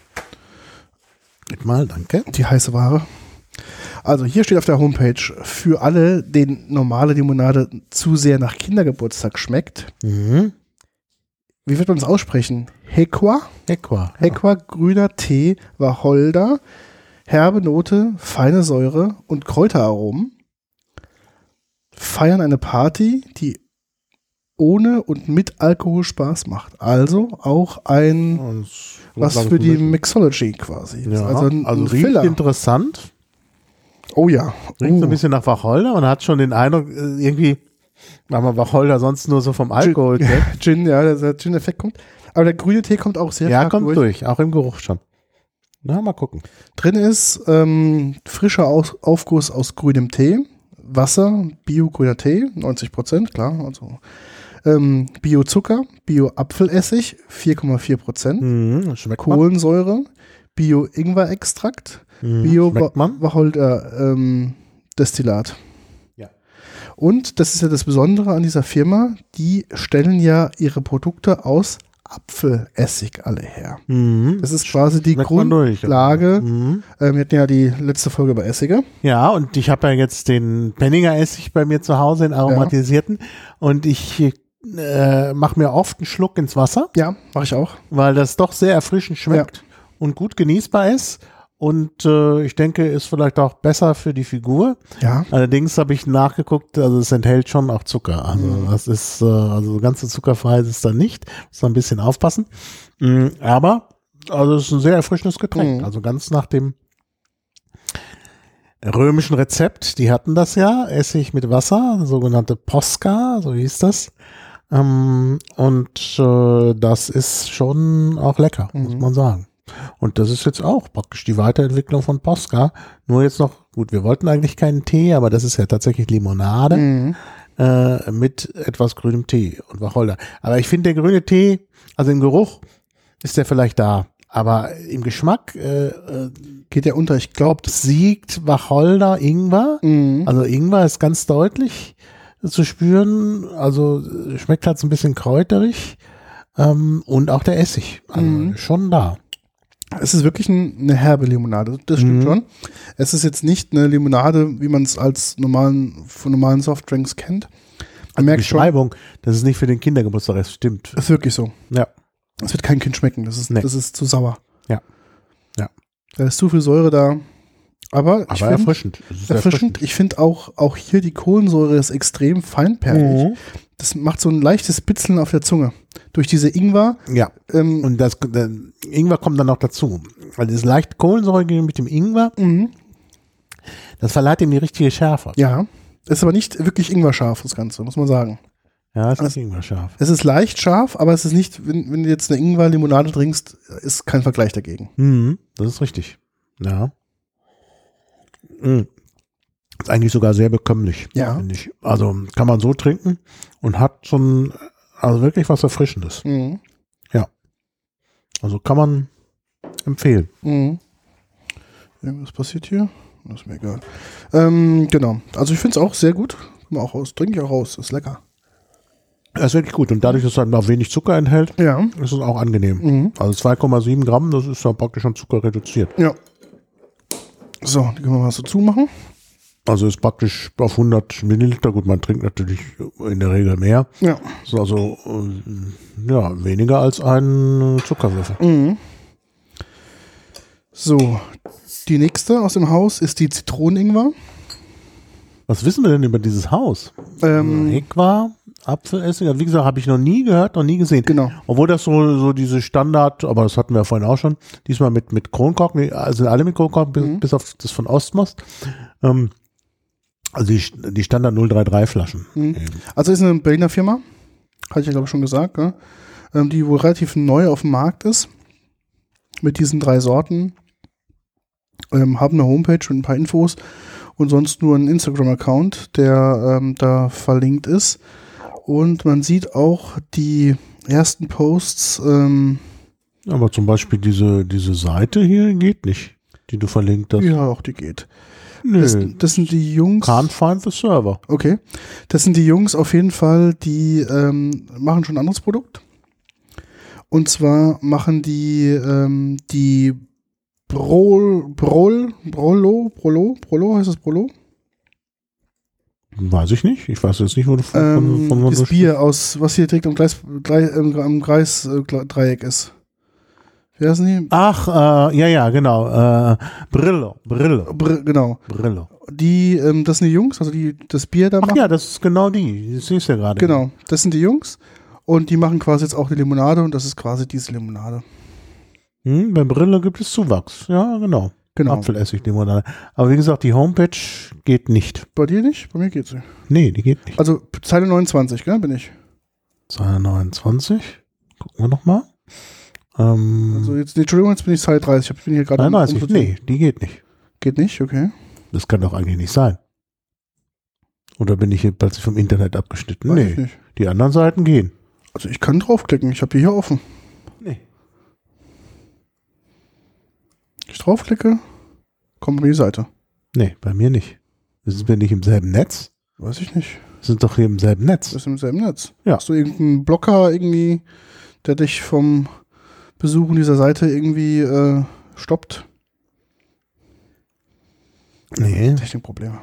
Gib mal, danke. Die heiße Ware. Also hier steht auf der Homepage, für alle, denen normale Limonade zu sehr nach Kindergeburtstag schmeckt. Mhm. Wie wird man das aussprechen? Hequa? Hequa. Hequa, grüner Tee, Wacholder, herbe Note, feine Säure und Kräuteraromen. Feiern eine Party, die ohne und mit Alkohol Spaß macht. Also auch ein, Und was für die Mixology quasi. Ja, Also ein, also ein riecht Filler. Oh Oh ja. Riecht so Uh. ein bisschen nach Wacholder und hat schon den Eindruck, äh, irgendwie, weil man Wacholder sonst nur so vom Alkohol Gin, kennt. Gin, ja, der Gin-Effekt kommt. Aber der grüne Tee kommt auch sehr Ja, stark kommt durch. durch. auch im Geruch schon. Na, mal gucken. Drin ist ähm, frischer aus Aufguss aus grünem Tee, Wasser, Bio-grüner Tee, neunzig Prozent, klar, also ähm, Bio-Zucker, Bio-Apfelessig, vier Komma vier Prozent, Mhm, schmeckt man. Kohlensäure, Bio-Ingwer-Extrakt, Mhm, schmeckt man. Bio-Wacholder-Destillat. Ja. Und das ist ja das Besondere an dieser Firma, die stellen ja ihre Produkte aus Apfelessig alle her. Mhm. Das ist quasi die Schmeckt man durch. Grundlage. Mhm. Ähm, wir hatten ja die letzte Folge über Essige. Ja, und ich habe ja jetzt den Penninger Essig bei mir zu Hause, den aromatisierten. Und ich äh, mache mir oft einen Schluck ins Wasser. Ja, mache ich auch. Weil das doch sehr erfrischend schmeckt ja. und gut genießbar ist. Und äh, ich denke, ist vielleicht auch besser für die Figur. Ja. Allerdings habe ich nachgeguckt, also es enthält schon auch Zucker. Also mhm. das ist, äh, also ganz so zuckerfrei ist es dann nicht. Muss man ein bisschen aufpassen. Mhm, aber, also es ist ein sehr erfrischendes Getränk. Mhm. Also ganz nach dem römischen Rezept. Die hatten das ja, Essig mit Wasser, sogenannte Posca, so hieß das. Ähm, und äh, das ist schon auch lecker, mhm. muss man sagen. Und das ist jetzt auch praktisch die Weiterentwicklung von Posca. Nur jetzt noch, gut, wir wollten eigentlich keinen Tee, aber das ist ja tatsächlich Limonade mhm. äh, mit etwas grünem Tee und Wacholder. Aber ich finde, der grüne Tee, also im Geruch ist der vielleicht da, aber im Geschmack äh, geht der unter. Ich glaube, siegt Wacholder, Ingwer. Mhm. Also Ingwer ist ganz deutlich zu spüren. Also schmeckt halt so ein bisschen kräuterig ähm, und auch der Essig. Also mhm. schon da. Es ist wirklich ein, eine herbe Limonade, das stimmt mhm. schon. Es ist jetzt nicht eine Limonade, wie man es als normalen, von normalen Softdrinks kennt. Man merkt schon, Beschreibung, dass es nicht für den Kindergeburtstag ist, stimmt. Das ist wirklich so. Ja. Es wird kein Kind schmecken, das ist, nee. das ist zu sauer. Ja. Ja. Da ist zu viel Säure da. Aber, Aber ich erfrischend. Find, erfrischend. erfrischend. Ich finde auch, auch hier die Kohlensäure ist extrem feinperlig. Mhm. Das macht so ein leichtes Bitzeln auf der Zunge. Durch diese Ingwer. Ja. Ähm, und das der Ingwer kommt dann noch dazu. Weil das leicht Kohlensäure mit dem Ingwer, mhm. das verleiht ihm die richtige Schärfe. Ja. Ist aber nicht wirklich Ingwer-scharf, das Ganze, muss man sagen. Ja, es ist Ingwer scharf. Es ist leicht scharf, aber es ist nicht, wenn, wenn du jetzt eine Ingwer-Limonade trinkst, ist kein Vergleich dagegen. Mhm. Das ist richtig. Ja. Mhm. Ist eigentlich sogar sehr bekömmlich, ja. finde ich. Also kann man so trinken und hat so ein, also wirklich was Erfrischendes. Mhm. Ja. Also kann man empfehlen. Mhm. Irgendwas passiert hier? Das ist mir egal. Ähm, genau. Also ich finde es auch sehr gut. Mal auch aus, trinke ich auch raus. Ist lecker. Das ist wirklich gut. Und dadurch, dass es dann auch wenig Zucker enthält, ja. ist es auch angenehm. Mhm. Also zwei Komma sieben Gramm, das ist dann praktisch schon Zucker reduziert. Ja. So, die können wir mal so zumachen. Also ist praktisch auf hundert Milliliter. Gut, man trinkt natürlich in der Regel mehr. Ja. Ist also äh, ja, weniger als ein Zuckerwürfel. Mhm. So, die nächste aus dem Haus ist die Zitronen-Ingwer. Was wissen wir denn über dieses Haus? Ähm, Ingwer, Apfelessig, wie gesagt, habe ich noch nie gehört, noch nie gesehen. Genau. Obwohl das so, so diese Standard, aber das hatten wir ja vorhin auch schon, diesmal mit, mit Kronkorken, also alle mit Kronkorken, bis, mhm. bis auf das von Ostmost. Ähm, also die, die Standard null drei drei Flaschen. Mhm. Also ist eine Berliner Firma, hatte ich ja glaube ich schon gesagt, ne? ähm, die wohl relativ neu auf dem Markt ist, mit diesen drei Sorten, ähm, haben eine Homepage und ein paar Infos und sonst nur einen Instagram-Account, der ähm, da verlinkt ist. Und man sieht auch die ersten Posts. Ähm, Aber zum Beispiel diese, diese Seite hier geht nicht, die du verlinkt hast. Ja, auch die geht. Nö. Das, das sind die Jungs. Can't find the server. Okay. Das sind die Jungs auf jeden Fall, die ähm, machen schon ein anderes Produkt. Und zwar machen die ähm, die Brol, Brol, Brolo, Brolo, Brolo, heißt das Brolo? Weiß ich nicht. Ich weiß jetzt nicht, wo du von, ähm, von, von das Bier aus, was hier direkt am Kreis, am Kreis äh, Dreieck ist. Wie heißen die? Ach, äh, ja, ja, genau. Äh, Brillo, Brillo. Br genau. Brillo. Die, ähm, das sind die Jungs, also die das Bier da Ach machen. ja, das ist genau die. Das siehst du ja gerade. Genau, das sind die Jungs. Und die machen quasi jetzt auch die Limonade und das ist quasi diese Limonade. Hm, bei Brillo gibt es Zuwachs. Ja, genau. Genau. Apfelessig-Limonade. Aber wie gesagt, die Homepage geht nicht. Bei dir nicht? Bei mir geht sie. Nee, die geht nicht. Also Zeile neunundzwanzig, gell, bin ich. Zeile neunundzwanzig. Gucken wir nochmal. Ähm, also jetzt, Entschuldigung, jetzt bin ich Zeile dreißig. Ich bin hier gerade. neununddreißig, nee, die geht nicht. Geht nicht, okay. Das kann doch eigentlich nicht sein. Oder bin ich hier plötzlich vom Internet abgeschnitten? Weiß nee, ich nicht. die anderen Seiten gehen. Also ich kann draufklicken, ich habe die hier offen. Nee. Ich draufklicke, kommt auf die Seite. Nee, bei mir nicht. Sind wir nicht im selben Netz? Weiß ich nicht. Wir sind doch hier im selben Netz. Das ist im selben Netz. Ja. Hast du irgendeinen Blocker irgendwie, der dich vom Besuchen dieser Seite irgendwie äh, stoppt? Nee. Technikprobleme.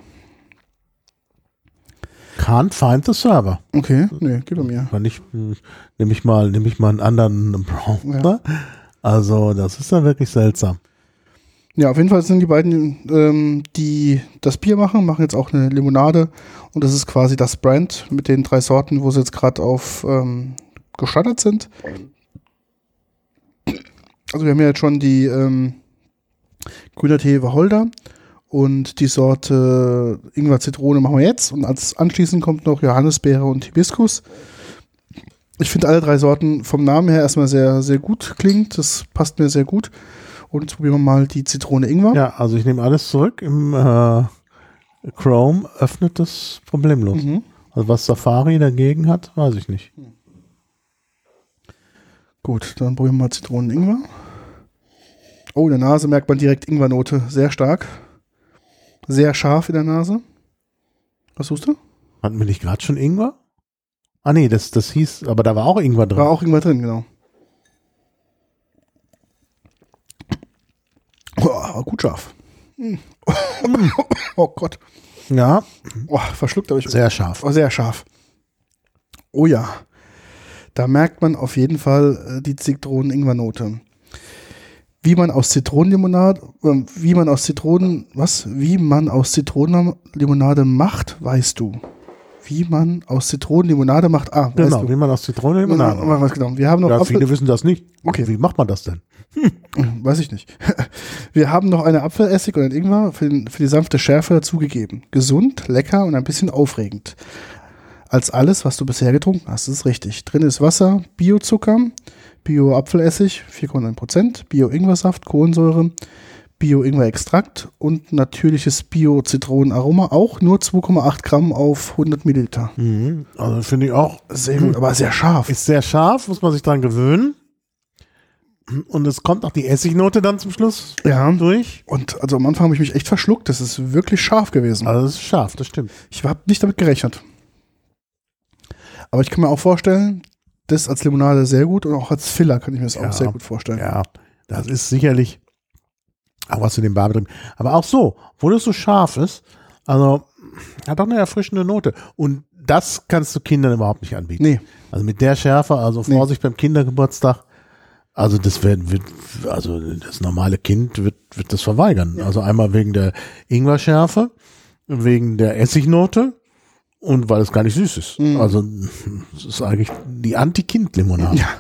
Can't find the server. Okay, nee, geht bei mir. Kann ich, nehme ich mal, nehme ich mal einen anderen Browser. Ja. Also, das ist dann wirklich seltsam. Ja, auf jeden Fall sind die beiden, ähm, die das Bier machen, machen jetzt auch eine Limonade. Und das ist quasi das Brand mit den drei Sorten, wo sie jetzt gerade auf ähm, gestartet sind. Also wir haben ja jetzt schon die ähm, grüner Tee Wacholder und die Sorte Ingwer Zitrone machen wir jetzt. Und als anschließend kommt noch Johannisbeere und Hibiskus. Ich finde alle drei Sorten vom Namen her erstmal sehr, sehr gut klingt. Das passt mir sehr gut. Und jetzt probieren wir mal die Zitrone Ingwer. Ja, also ich nehme alles zurück. Im äh, Chrome öffnet das problemlos. Mhm. Also was Safari dagegen hat, weiß ich nicht. Gut, dann probieren wir mal Zitronen Ingwer. Oh, in der Nase merkt man direkt Ingwernote. Sehr stark. Sehr scharf in der Nase. Was suchst du? Hatten wir nicht gerade schon Ingwer? Ah nee, das, das hieß, aber da war auch Ingwer drin. War auch Ingwer drin, genau. Oh, gut scharf. Mm. Oh Gott. Ja. Oh, verschluckt habe ich. Sehr scharf. Oh, sehr scharf. Oh ja. Da merkt man auf jeden Fall äh, die Zitronen-Ingwer-Note. Wie man aus Zitronenlimonade, äh, wie man aus Zitronen, was? Wie man aus Zitronenlimonade macht, weißt du. Wie man aus Zitronenlimonade macht, ah, genau, weißt du. Wie man aus Zitronenlimonade macht. Was genau. Wir haben noch ja, Apfel- viele wissen das nicht. Okay. Wie macht man das denn? Hm. Weiß ich nicht. Wir haben noch eine Apfelessig und ein Ingwer für, den, für die sanfte Schärfe dazugegeben. Gesund, lecker und ein bisschen aufregend. Als alles, was du bisher getrunken hast, ist richtig. Drin ist Wasser, Biozucker, Bio-Apfelessig, vier Komma neun Prozent, Bio-Ingwersaft, Kohlensäure, Bio-Ingwer-Extrakt und natürliches Bio-Zitronenaroma, auch nur zwei Komma acht Gramm auf hundert Milliliter. Mhm. Also finde ich auch sehr gut, aber sehr scharf. Ist sehr scharf, muss man sich dran gewöhnen. Und es kommt auch die Essignote dann zum Schluss ja. durch. Und also am Anfang habe ich mich echt verschluckt. Das ist wirklich scharf gewesen. Also das ist scharf, das stimmt. Ich habe nicht damit gerechnet. Aber ich kann mir auch vorstellen, das als Limonade sehr gut und auch als Filler kann ich mir das ja, auch sehr gut vorstellen. Ja, das ist sicherlich auch was in dem Bar drin. Aber auch so, obwohl es so scharf ist, also hat auch eine erfrischende Note. Und das kannst du Kindern überhaupt nicht anbieten. Nee. Also mit der Schärfe, also Vorsicht nee. beim Kindergeburtstag. Also das wird, wird, also das normale Kind wird, wird das verweigern. Ja. Also einmal wegen der Ingwerschärfe, wegen der Essignote und weil es gar nicht süß ist. Mhm. Also es ist eigentlich die Anti-Kind-Limonade. Ja.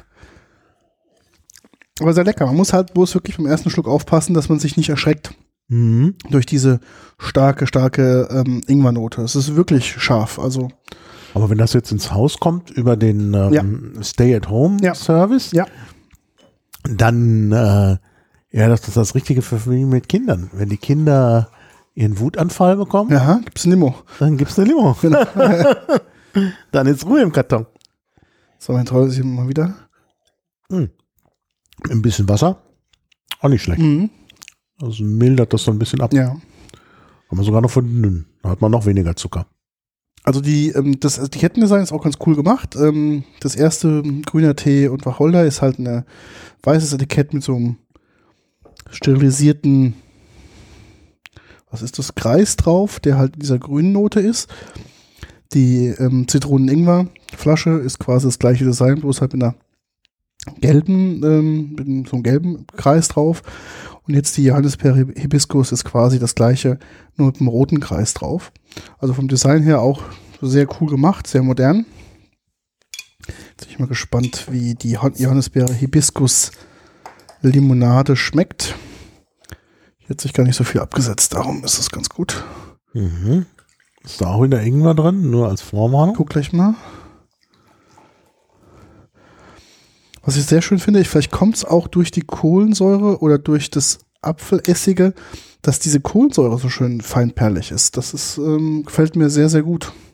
Aber sehr lecker. Man muss halt bloß wirklich beim ersten Schluck aufpassen, dass man sich nicht erschreckt. Mhm. Durch diese starke, starke ähm, Ingwernote. Es ist wirklich scharf. Also. Aber wenn das jetzt ins Haus kommt über den ähm, ja. Stay-at-Home-Service, ja. dann äh, ja, das ist das Richtige für Familien mit Kindern. Wenn die Kinder ihren Wutanfall bekommen, ja, gibt's ein Limo. Dann gibt's eine Limo. Genau. Dann ist Ruhe im Karton. So, mein Trolls hier mal wieder. Mhm. Ein bisschen Wasser, auch nicht schlecht. Mhm. Also mildert das so ein bisschen ab. Ja. Kann man sogar noch verdünnen. Da hat man noch weniger Zucker. Also die, ähm, das Etikettendesign ist auch ganz cool gemacht. Ähm, das erste grüner Tee und Wacholder ist halt ein weißes Etikett mit so einem sterilisierten, was ist das, Kreis drauf, der halt in dieser grünen Note ist. Die ähm, Zitronen-Ingwer-Flasche ist quasi das gleiche Design, bloß halt mit einer gelben, ähm, mit so einem gelben Kreis drauf. Und jetzt die Johannisbeere Hibiskus ist quasi das gleiche, nur mit einem roten Kreis drauf. Also vom Design her auch sehr cool gemacht, sehr modern. Jetzt bin ich mal gespannt, wie die Johannisbeere Hibiskus Limonade schmeckt. Hier hat sich gar nicht so viel abgesetzt, darum ist das ganz gut. Mhm. Ist da auch wieder Ingwer drin, nur als Vorwarnung? Guck gleich mal. Was ich sehr schön finde, ich, vielleicht kommt es auch durch die Kohlensäure oder durch das Apfelessige, dass diese Kohlensäure so schön feinperlig ist. Das ist, ähm, gefällt mir sehr, sehr gut.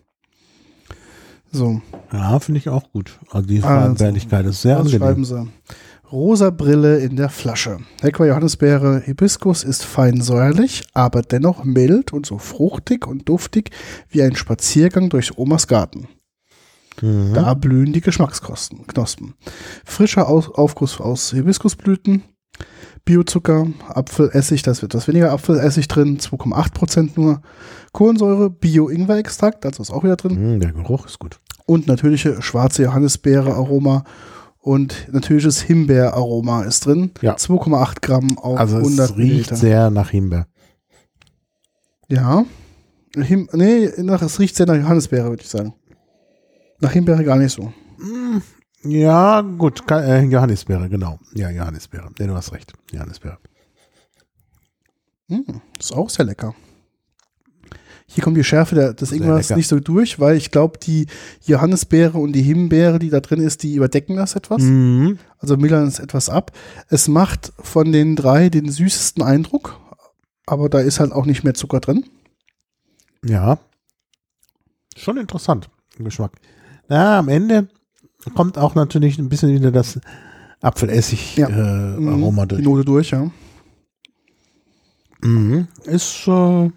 So. Ja, finde ich auch gut. Also die Also, Farbenwertigkeit ist sehr Was angenehm. schreiben sie? Rosa Brille in der Flasche. Hector Johannisbeere Hibiskus ist fein säuerlich, aber dennoch mild und so fruchtig und duftig wie ein Spaziergang durch Omas Garten. Mhm. Da blühen die Geschmacksknospen. Knospen. Frischer Aus Aufguss aus Hibiskusblüten, Biozucker, Apfelessig, da ist etwas weniger Apfelessig drin, zwei Komma acht Prozent nur. Kohlensäure, Bio-Ingwer-Extrakt, also ist auch wieder drin. Mhm, der Geruch ist gut. Und natürliche schwarze Johannisbeere-Aroma und natürliches Himbeeraroma ist drin. Ja. zwei Komma acht Gramm auf Also hundert es riecht Milliliter. sehr nach Himbeer. Ja. Him nee, nach, es riecht sehr nach Johannisbeere, würde ich sagen. Nach Himbeere gar nicht so. Ja, gut. Ka- Äh, Johannisbeere, genau. Ja, Johannisbeere. Nee, du hast recht. Johannisbeere. Mm, ist auch sehr lecker. Hier kommt die Schärfe der, des Sehr Ingwers lecker. nicht so durch, weil ich glaube, die Johannisbeere und die Himbeere, die da drin ist, die überdecken das etwas. Mhm. Also mildern es etwas ab. Es macht von den drei den süßesten Eindruck, aber da ist halt auch nicht mehr Zucker drin. Ja. Schon interessant, im Geschmack. Na, am Ende kommt auch natürlich ein bisschen wieder das Ja. Apfelessig-Aroma Mhm, durch. Die Note durch, ja. Mhm. Ist, äh,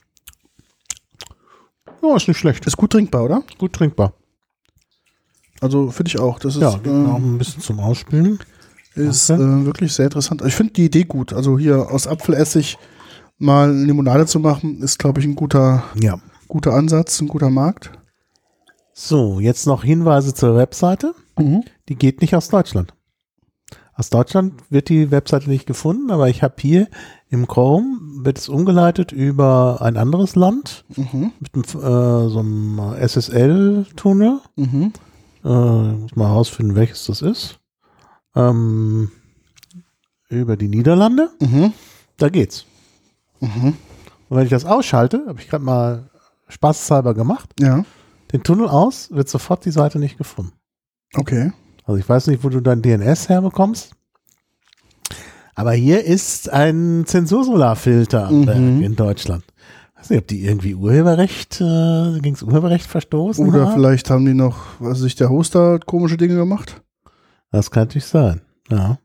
ja, ist nicht schlecht. Ist gut trinkbar, oder? Gut trinkbar. Also finde ich auch. Das ist, Ja, gibt noch ähm, ein bisschen zum Ausspülen. ist Okay. äh, wirklich sehr interessant. Ich finde die Idee gut. Also hier aus Apfelessig mal Limonade zu machen, ist, glaube ich, ein guter, Ja. guter Ansatz, ein guter Markt. So, jetzt noch Hinweise zur Webseite. Mhm. Die geht nicht aus Deutschland. Aus Deutschland wird die Webseite nicht gefunden, aber ich habe hier im Chrome, wird es umgeleitet über ein anderes Land Mhm. mit einem, äh, so einem S S L-Tunnel. Mhm. Äh, ich muss mal herausfinden, welches das ist. Ähm, über die Niederlande. Mhm. Da geht's. Mhm. Und wenn ich das ausschalte, habe ich gerade mal spaßeshalber gemacht, Ja, den Tunnel aus, wird sofort die Seite nicht gefunden. okay. Also ich weiß nicht, wo du dein D N S herbekommst. Aber hier ist ein Zensursolarfilter am Mhm. Werk in Deutschland. Ich weiß nicht, ob die irgendwie Urheberrecht, äh, gegen das Urheberrecht verstoßen Oder haben. vielleicht haben die noch, was weiß ich, der Hoster hat komische Dinge gemacht. Das kann natürlich sein, ja.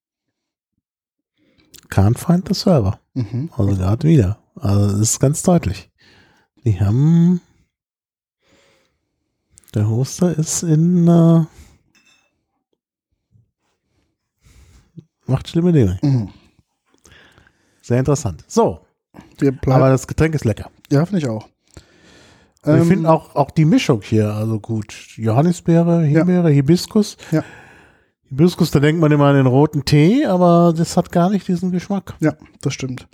Can't find the server. Mhm. Also gerade wieder. Also das ist ganz deutlich. Die haben, der Hoster ist in, äh, macht schlimme Dinge. Mhm. Sehr interessant. So, Wir bleiben. aber das Getränk ist lecker. Ja, finde ich auch. Und ich Ähm, finde auch, auch die Mischung hier, also gut. Johannisbeere, Himbeere, Hibiskus. Ja. Hibiskus, da denkt man immer an den roten Tee, aber das hat gar nicht diesen Geschmack. Ja, das stimmt.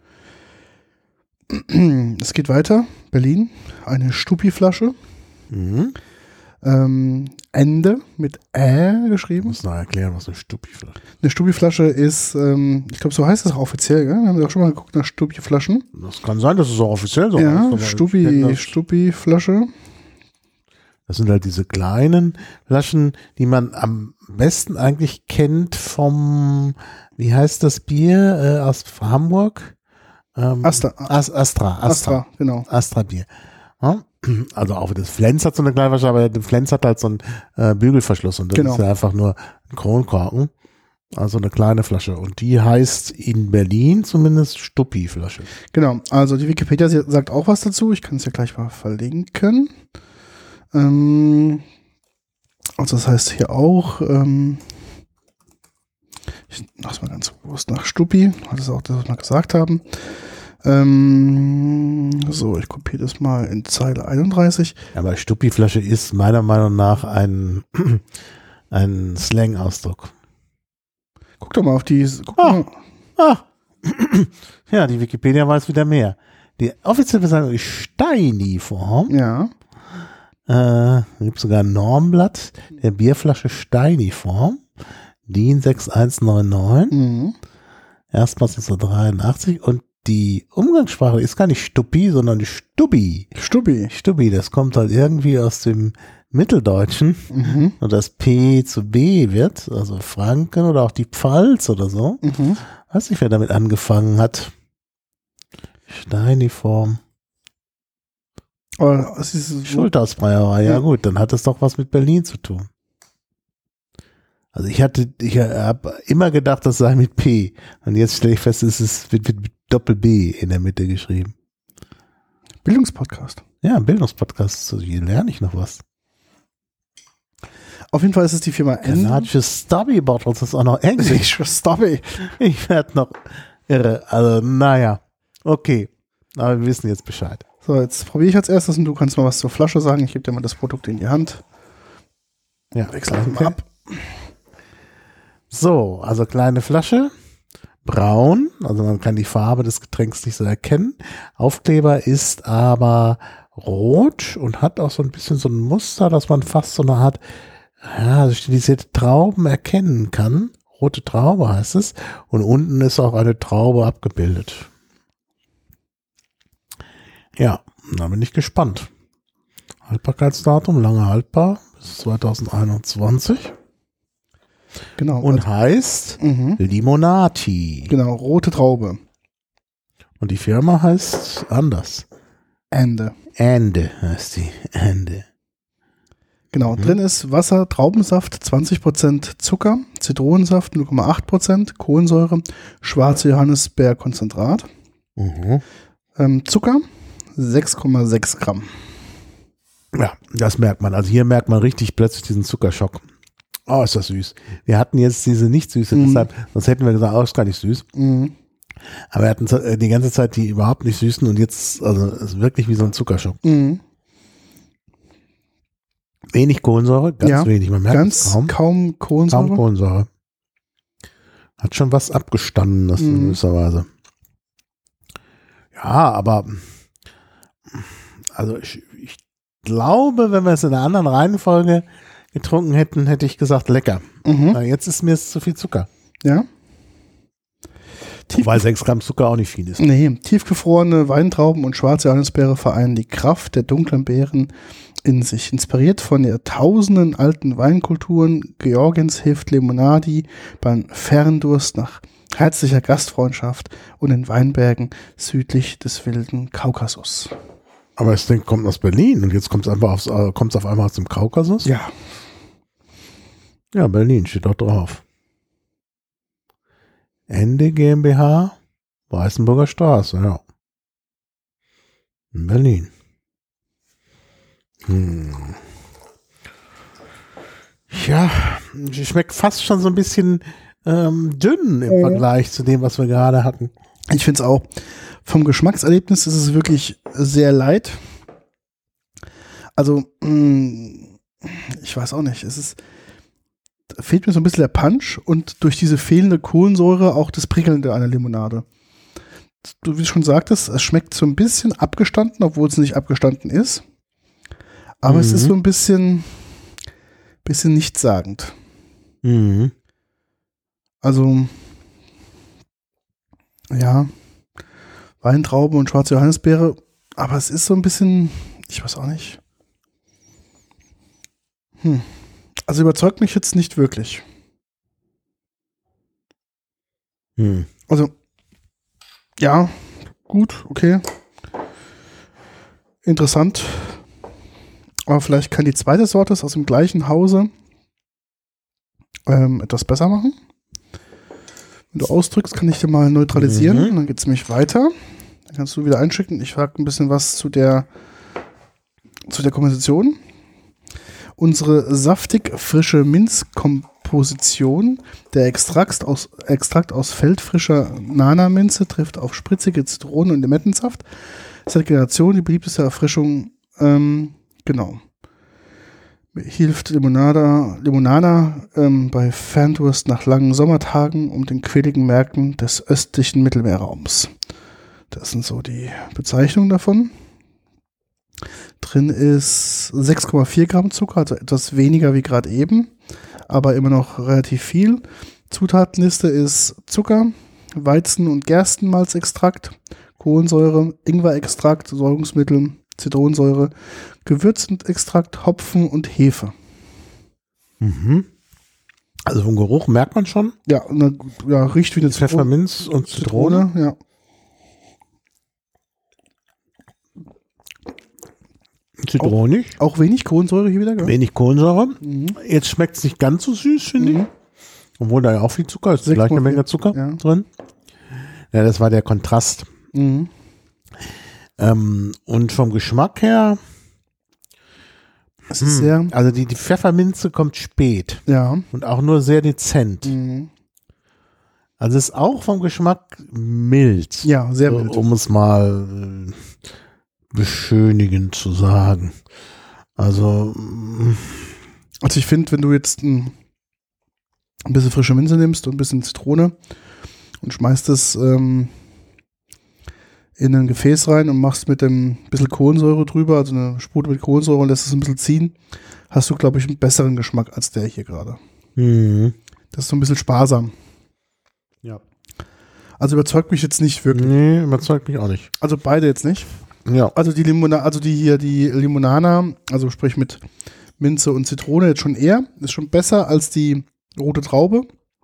Es geht weiter. Berlin. Eine Stupi-Flasche. Mhm. Ähm, Ende mit Ä Ich geschrieben. muss noch erklären, was eine Stupi-Flasche ist. Eine Stupi-Flasche ist, ähm, ich glaube, so heißt es auch offiziell, gell? Wir haben ja auch schon mal geguckt nach Stupi-Flaschen. Das kann sein, dass es auch offiziell so heißt, Ja, aber ich kenn Stupi, das- Stupi-Flasche. Das sind halt diese kleinen Flaschen, die man am besten eigentlich kennt vom, wie heißt das Bier äh, aus Hamburg? Ähm, Astra. As, Astra, Astra. Astra, genau. Astra-Bier. Ja? Also auch das Flens hat so eine kleine Flasche, aber der Flens hat halt so einen äh, Bügelverschluss und das Genau. ist ja einfach nur ein Kronkorken. Also eine kleine Flasche. Und die heißt in Berlin zumindest Stuppi-Flasche. Genau, also die Wikipedia sie- sagt auch was dazu. Ich kann es ja gleich mal verlinken. Ähm, also das heißt hier auch, ähm, ich mach's mal ganz bewusst nach Stuppi, hat es auch das, was wir gesagt haben. Ähm, so, ich kopiere das mal in Zeile einunddreißig. Aber Stuppi-Flasche ist meiner Meinung nach ein, ein Slang-Ausdruck. Guck doch mal auf die. Guck Ah. mal. Ah. Ja, die Wikipedia weiß wieder mehr. Die offizielle Bezeichnung ist Steini-Form. Ja, Äh, gibt sogar ein Normblatt der Bierflasche Steini-Form. D I N sechs eins neun neun. mhm. Erstmals neunzehnhundertdreiundachtzig. Und die Umgangssprache ist gar nicht Stuppi, sondern die Stubbi. Stuppi. Stubbi, das kommt halt irgendwie aus dem Mitteldeutschen. Mhm. Und das P zu B wird, also Franken oder auch die Pfalz oder so. Mhm. Weiß nicht, wer damit angefangen hat. Steiniform. Aber es ist so, Schultersbreierei, ja. ja gut, dann hat das doch was mit Berlin zu tun. Also ich hatte, ich habe immer gedacht, das sei mit P. Und jetzt stelle ich fest, es ist mit, mit, mit Doppel-B in der Mitte geschrieben. Bildungspodcast. Ja, Bildungspodcast. So, hier lerne ich noch was. Auf jeden Fall ist es die Firma Ende. Kanadische Stubby Bottles, das ist auch noch Englisch. Stubby. Ich werde noch irre. Also, naja. Okay. Aber wir wissen jetzt Bescheid. So, jetzt probiere ich als erstes und du kannst mal was zur Flasche sagen. Ich gebe dir mal das Produkt in die Hand. Ja, wechsel okay. mal ab. So, also kleine Flasche, braun, also man kann die Farbe des Getränks nicht so erkennen. Aufkleber ist aber rot und hat auch so ein bisschen so ein Muster, dass man fast so eine Art, ja, stilisierte Trauben erkennen kann. Rote Traube heißt es. Und unten ist auch eine Traube abgebildet. Ja, da bin ich gespannt. Haltbarkeitsdatum, lange haltbar, bis zwanzig einundzwanzig. Genau. Und also, heißt mhm. Limonati. Genau, rote Traube. Und die Firma heißt anders. Ende. Ende heißt die. Ende. Genau, mhm. drin ist Wasser, Traubensaft, zwanzig Prozent Zucker, Zitronensaft, null Komma acht Prozent, Kohlensäure, schwarze Johannisbeerkonzentrat, Mhm. ähm, Zucker, sechs Komma sechs Gramm. Ja, das merkt man. Also hier merkt man richtig plötzlich diesen Zuckerschock. Oh, ist das süß. Wir hatten jetzt diese nicht süße, mhm. deshalb, sonst hätten wir gesagt, oh, ist gar nicht süß. Mhm. Aber wir hatten die ganze Zeit die überhaupt nicht süßen und jetzt, also es ist wirklich wie so ein Zuckerschock. Mhm. Wenig Kohlensäure, ganz ja, wenig. Man merkt ganz kaum, kaum Kohlensäure. Kaum Kohlensäure. Hat schon was abgestanden, das in mhm. gewisser Weise. Ja, aber also ich, ich glaube, wenn wir es in einer anderen Reihenfolge getrunken hätten, hätte ich gesagt, lecker. Mhm. Jetzt ist mir es zu viel Zucker. Ja. Weil sechs Gramm Zucker auch nicht viel ist. Nee, tiefgefrorene Weintrauben und schwarze Johannisbeere vereinen die Kraft der dunklen Beeren in sich. Inspiriert von jahrtausenden alten Weinkulturen, Georgiens hilft Limonadi beim Ferndurst nach herzlicher Gastfreundschaft und in Weinbergen südlich des wilden Kaukasus. Aber das Ding kommt aus Berlin und jetzt kommt es einfach aufs, äh, kommt's auf einmal aus dem Kaukasus? Ja. Ja, Berlin steht doch drauf. Ende GmbH, Weißenburger Straße, ja. In Berlin. Hm. Ja, schmeckt fast schon so ein bisschen ähm, dünn im mhm. Vergleich zu dem, was wir gerade hatten. Ich finde es auch. Vom Geschmackserlebnis ist es wirklich sehr light. Also, mh, ich weiß auch nicht. Es ist, fehlt mir so ein bisschen der Punch und durch diese fehlende Kohlensäure auch das Prickelnde einer Limonade. Du, wie du schon sagtest, es schmeckt so ein bisschen abgestanden, obwohl es nicht abgestanden ist. Aber mhm. es ist so ein bisschen, bisschen nichtssagend. Mhm. Also, ja, Weintraube und schwarze Johannisbeere, aber es ist so ein bisschen, ich weiß auch nicht. Hm. Also überzeugt mich jetzt nicht wirklich. Hm. Also, ja, gut, okay. Interessant. Aber vielleicht kann die zweite Sorte aus dem gleichen Hause ähm, etwas besser machen. Wenn du ausdrückst, kann ich dir mal neutralisieren. Mhm. Dann geht es nämlich weiter. Dann kannst du wieder einschicken. Ich frage ein bisschen was zu der, zu der Komposition. Unsere saftig frische Minzkomposition, der Extrakt aus, Extrakt aus feldfrischer Nana-Minze trifft auf spritzige Zitronen- und Limettensaft. Seit Generationen die beliebteste Erfrischung, ähm, genau. Hilft Limonada, Limonada ähm, bei Ferndurst nach langen Sommertagen um den quäligen Märkten des östlichen Mittelmeerraums. Das sind so die Bezeichnungen davon. Drin ist sechs Komma vier Gramm Zucker, also etwas weniger wie gerade eben, aber immer noch relativ viel. Zutatenliste ist Zucker, Weizen- und Gerstenmalzextrakt, Kohlensäure, Ingwerextrakt, Säurungsmittel, Zitronensäure, Gewürzextrakt, Hopfen und Hefe. Mhm. Also vom Geruch merkt man schon. Ja, eine, ja riecht wie eine Zitrone. Pfefferminz und Zitrone. Zitrone, ja. Zitronig. Auch, auch wenig Kohlensäure hier wieder, gell? Wenig Kohlensäure. Mhm. Jetzt schmeckt es nicht ganz so süß, finde Mhm. ich. Obwohl da ja auch viel Zucker ist. sechs Gleich eine Komma vier. Menge Zucker Ja. drin. Ja, das war der Kontrast. Mhm. Ähm, und vom Geschmack her, Es ist sehr, also die, die Pfefferminze kommt spät ja. und auch nur sehr dezent. Mhm. Also ist auch vom Geschmack mild. Ja, sehr so, mild. um es mal äh, beschönigend zu sagen. Also mm, Also ich finde, wenn du jetzt ein, ein bisschen frische Minze nimmst und ein bisschen Zitrone und schmeißt es ähm, in ein Gefäß rein und machst mit dem bisschen Kohlensäure drüber, also eine Spute mit Kohlensäure und lässt es ein bisschen ziehen, hast du, glaube ich, einen besseren Geschmack als der hier gerade. mhm. Das ist so ein bisschen sparsam. Ja. Also überzeugt mich jetzt nicht wirklich. Nee, überzeugt mich auch nicht. Also beide jetzt nicht. Ja. Also die Limona, also die hier, die Limonana, also sprich mit Minze und Zitrone jetzt schon eher, ist schon besser als die rote Traube.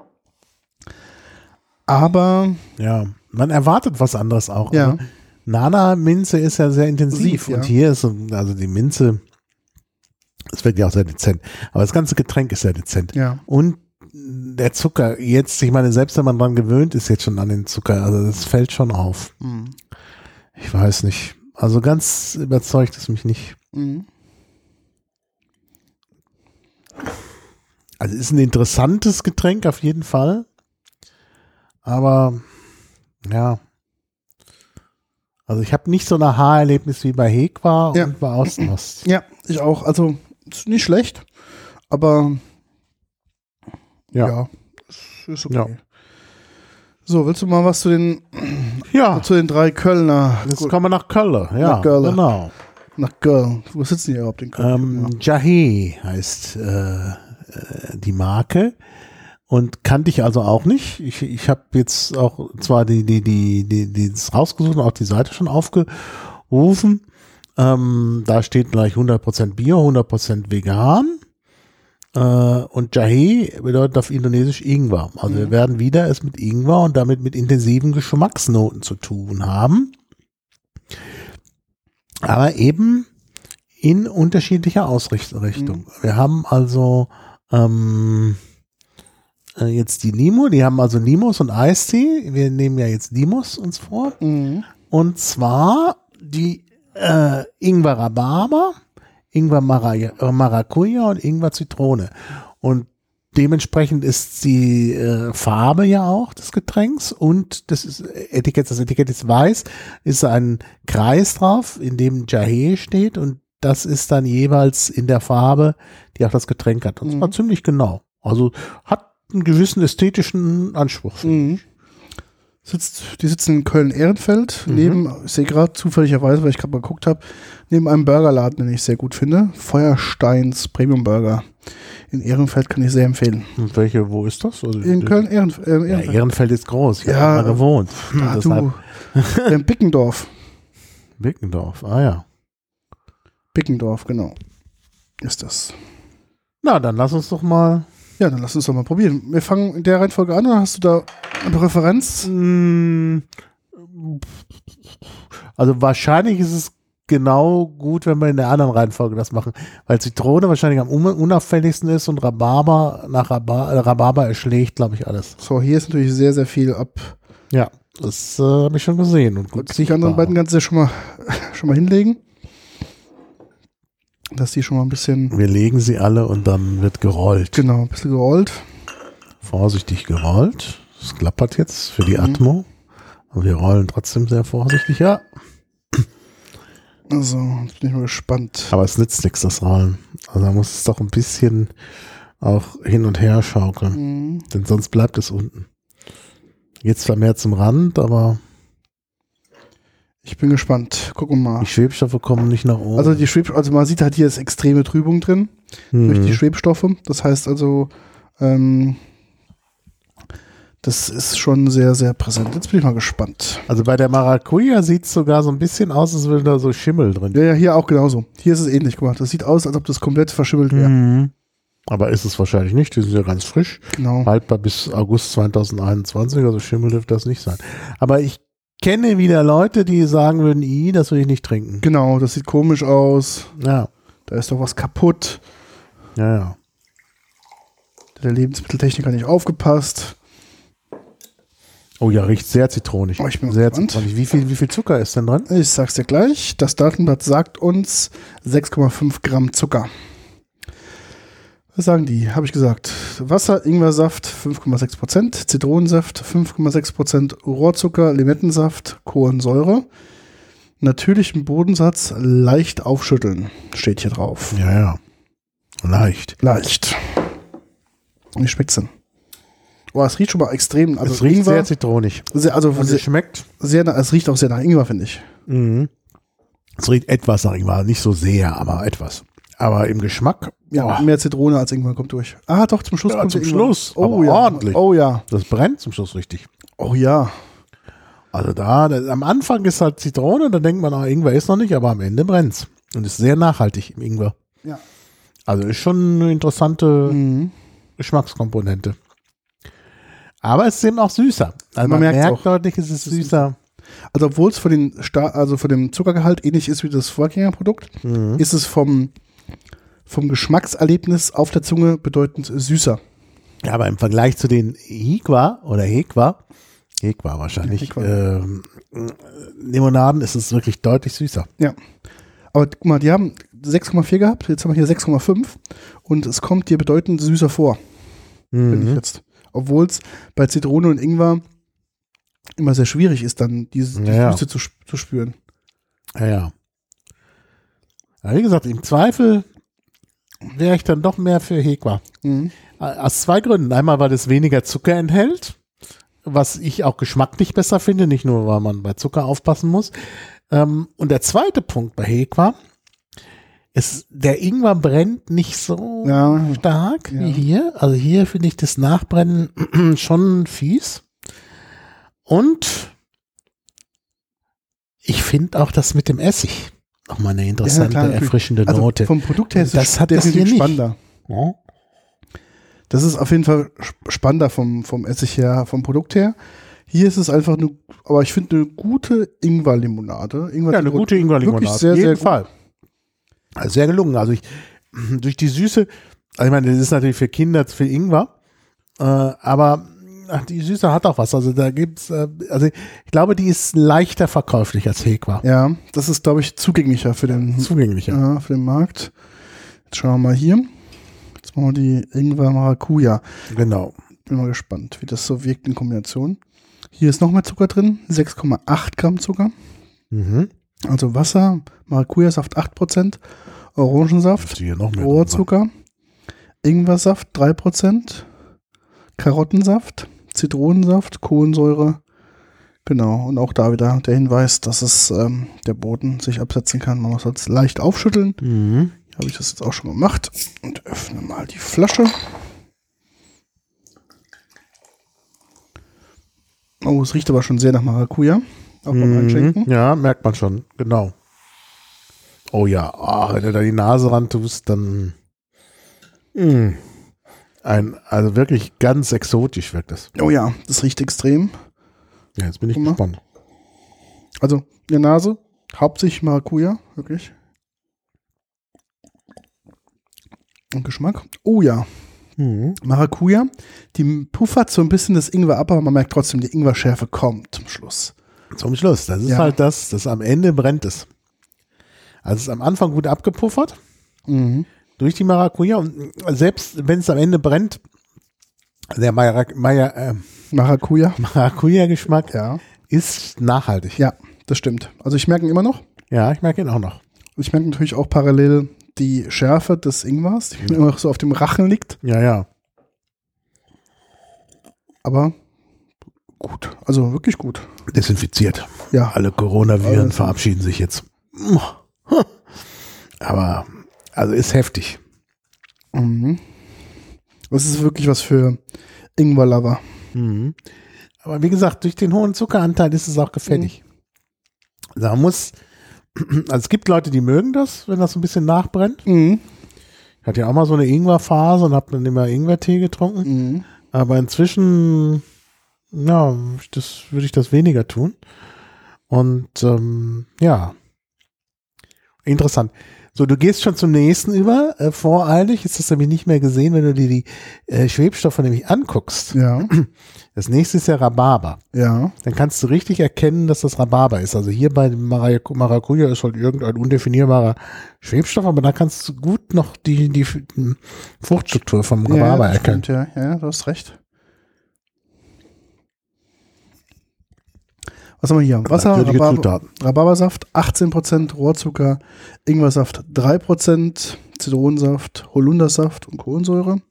Aber Ja, man erwartet was anderes auch. ja, Also, Nana-Minze ist ja sehr intensiv Intensiv, ja. und hier ist, so- also die Minze, es wird ja auch sehr dezent, aber das ganze Getränk ist sehr dezent. ja. Und der Zucker, jetzt, ich meine, selbst wenn man dran gewöhnt ist jetzt schon an den Zucker, also das fällt schon auf. Mhm. Ich weiß nicht. Also ganz überzeugt es mich nicht. Mhm. Also ist ein interessantes Getränk auf jeden Fall. Aber ja. Also ich habe nicht so ein Aha-Erlebnis wie bei Hekwa Ja. und bei Außenost. Ja, ich auch. Also ist nicht schlecht, aber Ja. ja, ist, ist okay. Ja. So, willst du mal was zu den, Ja, zu den drei Kölner? jetzt Gut, kommen wir nach Köln. Ja, Nach Köln. genau. nach Köln. Wo sitzen die überhaupt in Köln? Ähm, Jahé heißt äh, äh, die Marke und kannte ich also auch nicht. Ich, ich habe jetzt auch zwar die die die die die das rausgesucht und auch die Seite schon aufgerufen. Ähm, da steht gleich hundert Prozent Bio, hundert Prozent vegan. Äh, und Jahé bedeutet auf Indonesisch Ingwer. Also wir werden wieder es mit Ingwer und damit mit intensiven Geschmacksnoten zu tun haben. Aber eben in unterschiedlicher Ausrichtung. Mhm. Wir haben also ähm, äh, jetzt die Limo, die haben also Limos und Eistee. Wir nehmen ja jetzt Limos uns vor. Mhm. Und zwar die äh, Ingwer Rhabarber, Ingwer Mara- äh, Maracuja und Ingwer Zitrone. Und dementsprechend ist die äh, Farbe ja auch des Getränks und das ist Etikett, das Etikett ist weiß, ist ein Kreis drauf, in dem Jahé steht und das ist dann jeweils in der Farbe, die auch das Getränk hat. Und zwar Mhm. ziemlich genau. Also hat einen gewissen ästhetischen Anspruch. Mhm. Sitzt, die sitzen in Köln-Ehrenfeld, Mhm. neben, ich sehe gerade zufälligerweise, weil ich gerade mal geguckt habe, neben einem Burgerladen, den ich sehr gut finde, Feuersteins Premium Burger. In Ehrenfeld kann ich sehr empfehlen. Und welche, wo ist das? Also, In Köln-Ehrenfeld. Äh, Ja, Ehrenfeld. Ehrenfeld ist groß. Ich Ja, habe da gewohnt. Ah, Deshalb du, in Bickendorf. Wickendorf. Ah ja. Bickendorf, genau. Ist das. Na, dann lass uns doch mal. Ja, dann lass uns doch mal probieren. Wir fangen in der Reihenfolge an, oder hast du da eine Referenz? Mm, Also wahrscheinlich ist es genau gut, wenn wir in der anderen Reihenfolge das machen, weil Zitrone wahrscheinlich am un- unauffälligsten ist und Rhabarber nach Rhabarber, äh, Rhabarber erschlägt, glaube ich, alles. So, hier ist natürlich sehr, sehr viel ab. Ja, das äh, habe ich schon gesehen und gut Gut, die anderen beiden kannst du ja schon mal, schon mal hinlegen. Dass die schon mal ein bisschen, Wir legen sie alle und dann wird gerollt. genau, ein bisschen gerollt. Vorsichtig gerollt. Es klappert jetzt für die Mhm. Atmo. Aber wir rollen trotzdem sehr vorsichtig, ja. Also, jetzt bin ich mal gespannt. Aber es nützt nichts, das Rollen. Also da muss es doch ein bisschen auch hin und her schaukeln. Mhm. Denn sonst bleibt es unten. Jetzt zwar mehr zum Rand, aber Ich bin gespannt. Gucken wir mal. die Schwebstoffe kommen nicht nach oben. Also die Schweb, also man sieht halt hier ist extreme Trübung drin durch die Mhm. Schwebstoffe. Das heißt also, ähm, das ist schon sehr, sehr präsent. Jetzt bin ich mal gespannt. Also bei der Maracuja sieht es sogar so ein bisschen aus, als würde da so Schimmel drin. Ja, ja, hier auch genauso. Hier ist es ähnlich gemacht. Das sieht aus, als ob das komplett verschimmelt wäre. Mhm. Aber ist es wahrscheinlich nicht. Die sind ja ganz frisch. Genau. Haltbar bis August zweitausendeinundzwanzig, also Schimmel dürfte das nicht sein. Aber ich kenne wieder Leute, die sagen würden, i, das will ich nicht trinken. Genau, das sieht komisch aus. Ja. Da ist doch was kaputt. Ja, ja. Der Lebensmitteltechniker hat nicht aufgepasst. Oh ja, riecht sehr zitronig. Oh, ich bin sehr gespannt. zitronig. Wie viel, wie viel Zucker ist denn drin? Ich sag's dir gleich. Das Datenblatt sagt uns sechs Komma fünf Gramm Zucker. Was sagen die? Habe ich gesagt. Wasser, Ingwersaft fünf Komma sechs Prozent, Zitronensaft fünf Komma sechs Prozent, Rohrzucker, Limettensaft, Kohlensäure, natürlichen Bodensatz, leicht aufschütteln, steht hier drauf. Ja, ja. Leicht. Leicht. Wie schmeckt's denn? Oh, es riecht schon mal extrem. Also es riecht Ingwer, sehr zitronig. sehr, also Und sehr, es schmeckt. sehr, es riecht auch sehr nach Ingwer, finde ich. Mhm. Es riecht etwas nach Ingwer. Nicht so sehr, aber etwas. Aber im Geschmack. Ja, oh, mehr Zitrone als Ingwer kommt durch. Ah, doch, zum Schluss Ja, kommt zum der Ingwer. Schluss, Oh aber ja. ordentlich. Oh ja. das brennt zum Schluss richtig. Oh ja. Also da, da, am Anfang ist halt Zitrone, da denkt man, ah, Ingwer ist noch nicht, aber am Ende brennt's. Und ist sehr nachhaltig im Ingwer. Ja. Also ist schon eine interessante Mhm. Geschmackskomponente. Aber es ist eben auch süßer. Also Man man, merkt's merkt auch. deutlich, es ist süßer. Also obwohl es von den Sta- also von dem Zuckergehalt ähnlich ist wie das Vorgängerprodukt, Mhm. ist es vom, vom Geschmackserlebnis auf der Zunge bedeutend süßer. Ja, aber im Vergleich zu den Hikwa oder Hekwa, Hekwa wahrscheinlich, Hekwa. Ähm, Limonaden ist es wirklich deutlich süßer. Ja. Aber guck mal, die haben sechs Komma vier gehabt, jetzt haben wir hier sechs Komma fünf und es kommt dir bedeutend süßer vor, finde ich jetzt. Obwohl es bei Zitrone und Ingwer immer sehr schwierig ist, dann diese die Ja, ja. Süße zu, sp- zu spüren. Ja, ja. Ja, wie gesagt, im Zweifel wäre ich dann doch mehr für Hekwa. Mhm. Aus zwei Gründen. Einmal, weil es weniger Zucker enthält, was ich auch geschmacklich besser finde, nicht nur, weil man bei Zucker aufpassen muss. Ähm, und der zweite Punkt bei Hekwa ist, der Ingwer brennt nicht so Ja. stark Ja. wie hier. Also hier finde ich das Nachbrennen schon fies. Und ich finde auch das mit dem Essig nochmal eine interessante, klar, natürlich. erfrischende Also Note. vom Produkt her ist Das es hat das definitiv hier nicht. spannender. Ja. Das ist auf jeden Fall sp- spannender vom, vom Essig her, vom Produkt her. Hier ist es einfach eine, aber ich finde eine gute Ingwer-Limonade. Ingwer Ja, eine gute Ingwer-Limonade. Wirklich sehr, Auf jeden sehr gut. Fall. Also sehr gelungen. Also ich, durch die Süße, also ich meine, das ist natürlich für Kinder für Ingwer, äh, aber ach, die Süße hat auch was. Also da gibt's, äh, also ich glaube, die ist leichter verkäuflich als Hekwa. Ja, das ist, glaube ich, zugänglicher für den, Zugänglicher. ja, für den Markt. Jetzt schauen wir mal hier. Jetzt machen wir die Ingwer-Maracuja. Genau. Bin mal gespannt, wie das so wirkt in Kombination. Hier ist noch mehr Zucker drin, sechs Komma acht Gramm Zucker. Mhm. Also Wasser, Maracuja-Saft acht Prozent, Orangensaft, Hier noch mehr Rohrzucker, Ingwersaft drei Prozent, Karottensaft, Zitronensaft, Kohlensäure. Genau, und auch da wieder der Hinweis, dass es ähm, der Boden sich absetzen kann. Man muss es leicht aufschütteln. Mhm. Hier habe ich das jetzt auch schon gemacht. Und öffne mal die Flasche. Oh, es riecht aber schon sehr nach Maracuja. Auch beim Einschenken. Mhm. Ja, merkt man schon. Genau. Oh ja, ah, wenn du da die Nase ran tust, dann mh. ein, also wirklich ganz exotisch wirkt das. Oh ja, das riecht extrem. Ja, jetzt bin ich Guck mal. gespannt. Also in der Nase, hauptsächlich Maracuja, wirklich. Und Geschmack. Oh ja, Mhm. Maracuja, die puffert so ein bisschen das Ingwer ab, aber man merkt trotzdem, die Ingwerschärfe kommt zum Schluss. Zum Schluss, das ist Ja. halt das, das am Ende brennt es. Also es ist am Anfang gut abgepuffert Mhm. durch die Maracuja und selbst wenn es am Ende brennt, der Mara- Mara- äh, Maracuja. Maracuja-Geschmack Ja. ist nachhaltig. Ja, das stimmt. Also ich merke ihn immer noch. Ja, ich merke ihn auch noch. Ich merke natürlich auch parallel die Schärfe des Ingwers, die mir immer noch so auf dem Rachen liegt. Ja, ja. Aber gut, also wirklich gut. Desinfiziert. Ja, Alle Coronaviren Alles. verabschieden sich jetzt. Aber, also ist heftig. mhm. Das ist wirklich was für Ingwer-Lover. Mhm. Aber wie gesagt, durch den hohen Zuckeranteil ist es auch gefällig. Also man muss, also es gibt Leute, die mögen das, wenn das so ein bisschen nachbrennt. Mhm. Ich hatte ja auch mal so eine Ingwerphase und habe dann immer Ingwertee getrunken. Mhm. Aber inzwischen, ja, das würde ich das weniger tun. Und ähm, ja, interessant. So, du gehst schon zum nächsten über. Äh, voreilig ist das nämlich nicht mehr gesehen, wenn du dir die äh, Schwebstoffe nämlich anguckst. Ja. Das nächste ist ja Rhabarber. Ja. Dann kannst du richtig erkennen, dass das Rhabarber ist. Also hier bei dem Marac- Maracuja ist halt irgendein undefinierbarer Schwebstoff, aber da kannst du gut noch die, die Fruchtstruktur vom Rhabarber ja, das erkennen. stimmt, ja, ja, du hast recht. Was haben wir hier? Wasser, Natürliche Rhabarber, Zutaten. Rhabarbersaft, achtzehn Prozent Rohrzucker, Ingwersaft drei Prozent, Zitronensaft, Holundersaft und Kohlensäure.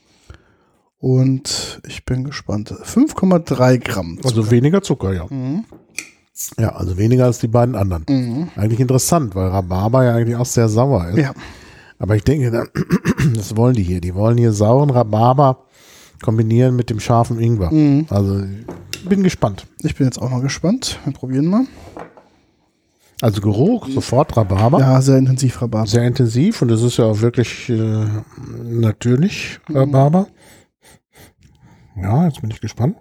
Und ich bin gespannt. fünf Komma drei Gramm Zucker. Also weniger Zucker, ja. Mhm. Ja, also weniger als die beiden anderen. Mhm. Eigentlich interessant, weil Rhabarber ja eigentlich auch sehr sauer ist. Ja. Aber ich denke, das wollen die hier. Die wollen hier sauren Rhabarber kombinieren mit dem scharfen Ingwer. Mhm. Also bin gespannt. Ich bin jetzt auch mal gespannt. Wir probieren mal. Also Geruch, sofort Rhabarber. Ja, sehr intensiv Rhabarber. Sehr intensiv und es ist ja auch wirklich äh, natürlich Rhabarber. Ja, jetzt bin ich gespannt.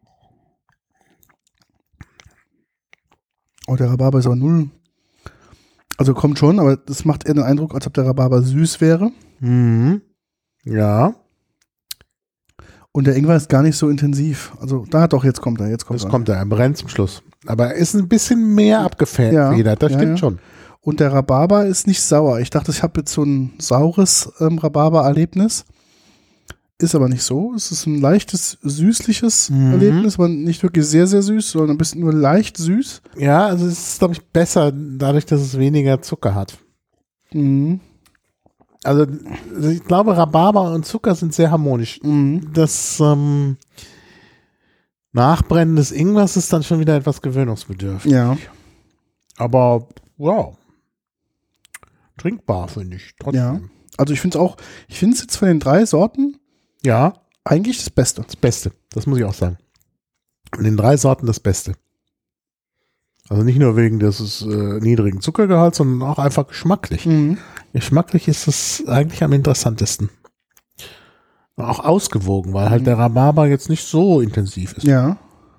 Oh, der Rhabarber ist aber null. Also kommt schon, aber das macht eher den Eindruck, als ob der Rhabarber süß wäre. Mhm. Ja, Und der Ingwer ist gar nicht so intensiv. Also da doch, jetzt kommt er, jetzt kommt das er. kommt er, er brennt zum Schluss. Aber er ist ein bisschen mehr abgefedert, Ja, das ja, stimmt ja. schon. Und der Rhabarber ist nicht sauer. Ich dachte, ich habe jetzt so ein saures ähm, Rhabarber-Erlebnis. Ist aber nicht so. Es ist ein leichtes, süßliches Mhm. Erlebnis, aber nicht wirklich sehr, sehr süß, sondern ein bisschen nur leicht süß. Ja, also es ist, glaube ich, besser, dadurch, dass es weniger Zucker hat. Mhm. Also ich glaube, Rhabarber und Zucker sind sehr harmonisch. Mhm. Das ähm, Nachbrennen des Ingwers ist dann schon wieder etwas gewöhnungsbedürftig. Ja. Aber wow. Trinkbar, finde ich. Trotzdem. Ja. Also ich finde es auch, ich finde es jetzt von den drei Sorten Ja, eigentlich das Beste. das Beste. Das muss ich auch sagen. Von den drei Sorten das Beste. Also nicht nur wegen des äh, niedrigen Zuckergehalts, sondern auch einfach geschmacklich. Mhm. Geschmacklich ist es eigentlich am interessantesten. Auch ausgewogen, weil halt Mhm. der Rhabarber jetzt nicht so intensiv ist. Ja.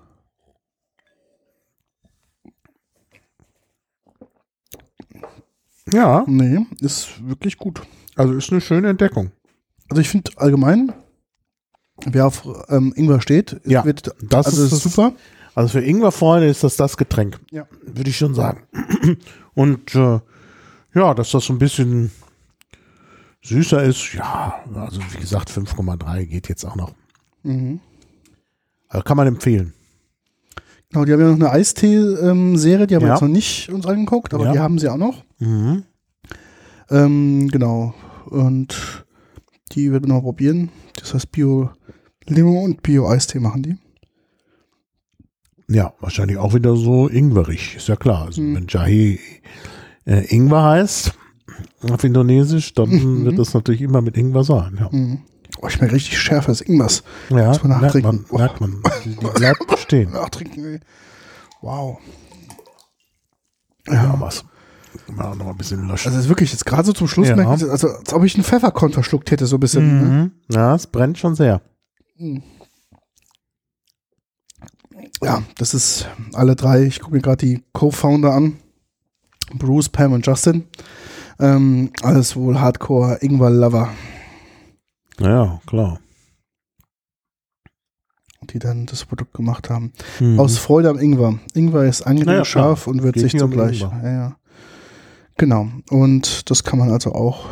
Ja, Nee, ist wirklich gut. also ist eine schöne Entdeckung. Also ich finde allgemein, wer auf ähm, Ingwer steht, ist- Ja, wird, das also ist ist das- super. Also für Ingwer-Freunde ist das das Getränk. Ja. Würde ich schon sagen. Und äh, ja, dass das so ein bisschen süßer ist, ja, also wie gesagt, fünf Komma drei geht jetzt auch noch. Mhm. Also kann man empfehlen. Genau, die haben ja noch eine Eistee-Serie, die haben wir Ja. jetzt noch nicht uns angeguckt, aber Ja. die haben sie auch noch. Mhm. Ähm, genau. Und die werden wir noch probieren. Das heißt Bio-Limo und Bio-Eistee machen die. Ja, wahrscheinlich auch wieder so ingwerig, ist ja klar. Also Mhm. wenn Jahe äh, Ingwer heißt, auf Indonesisch, dann Mhm. wird das natürlich immer mit Ingwer sein. Ja, Mhm. Oh, ich merke richtig schärfes Ingwers. ja Muss man merkt man, nachtrinken. merkt man. Die, die bleibt stehen. Nachtrinken, ey. Wow. Ja, was. Mal noch ein bisschen löschen. Also es ist wirklich jetzt gerade so zum Schluss, Ja. merke ich, also als ob ich einen Pfefferkorn verschluckt hätte, so ein bisschen. Ne? Mhm. Ja, es brennt schon sehr. Ja, das ist alle drei. Ich gucke mir gerade die Co-Founder an. Bruce, Pam und Justin. Ähm, alles wohl Hardcore-Ingwer-Lover, Ja, klar. die dann das Produkt gemacht haben. Mhm. Aus Freude am Ingwer. Ingwer ist angenehm Ja, ja, scharf klar. und wird Geht sich hier um zugleich. Ingwer. Ja, ja. Genau. Und das kann man also auch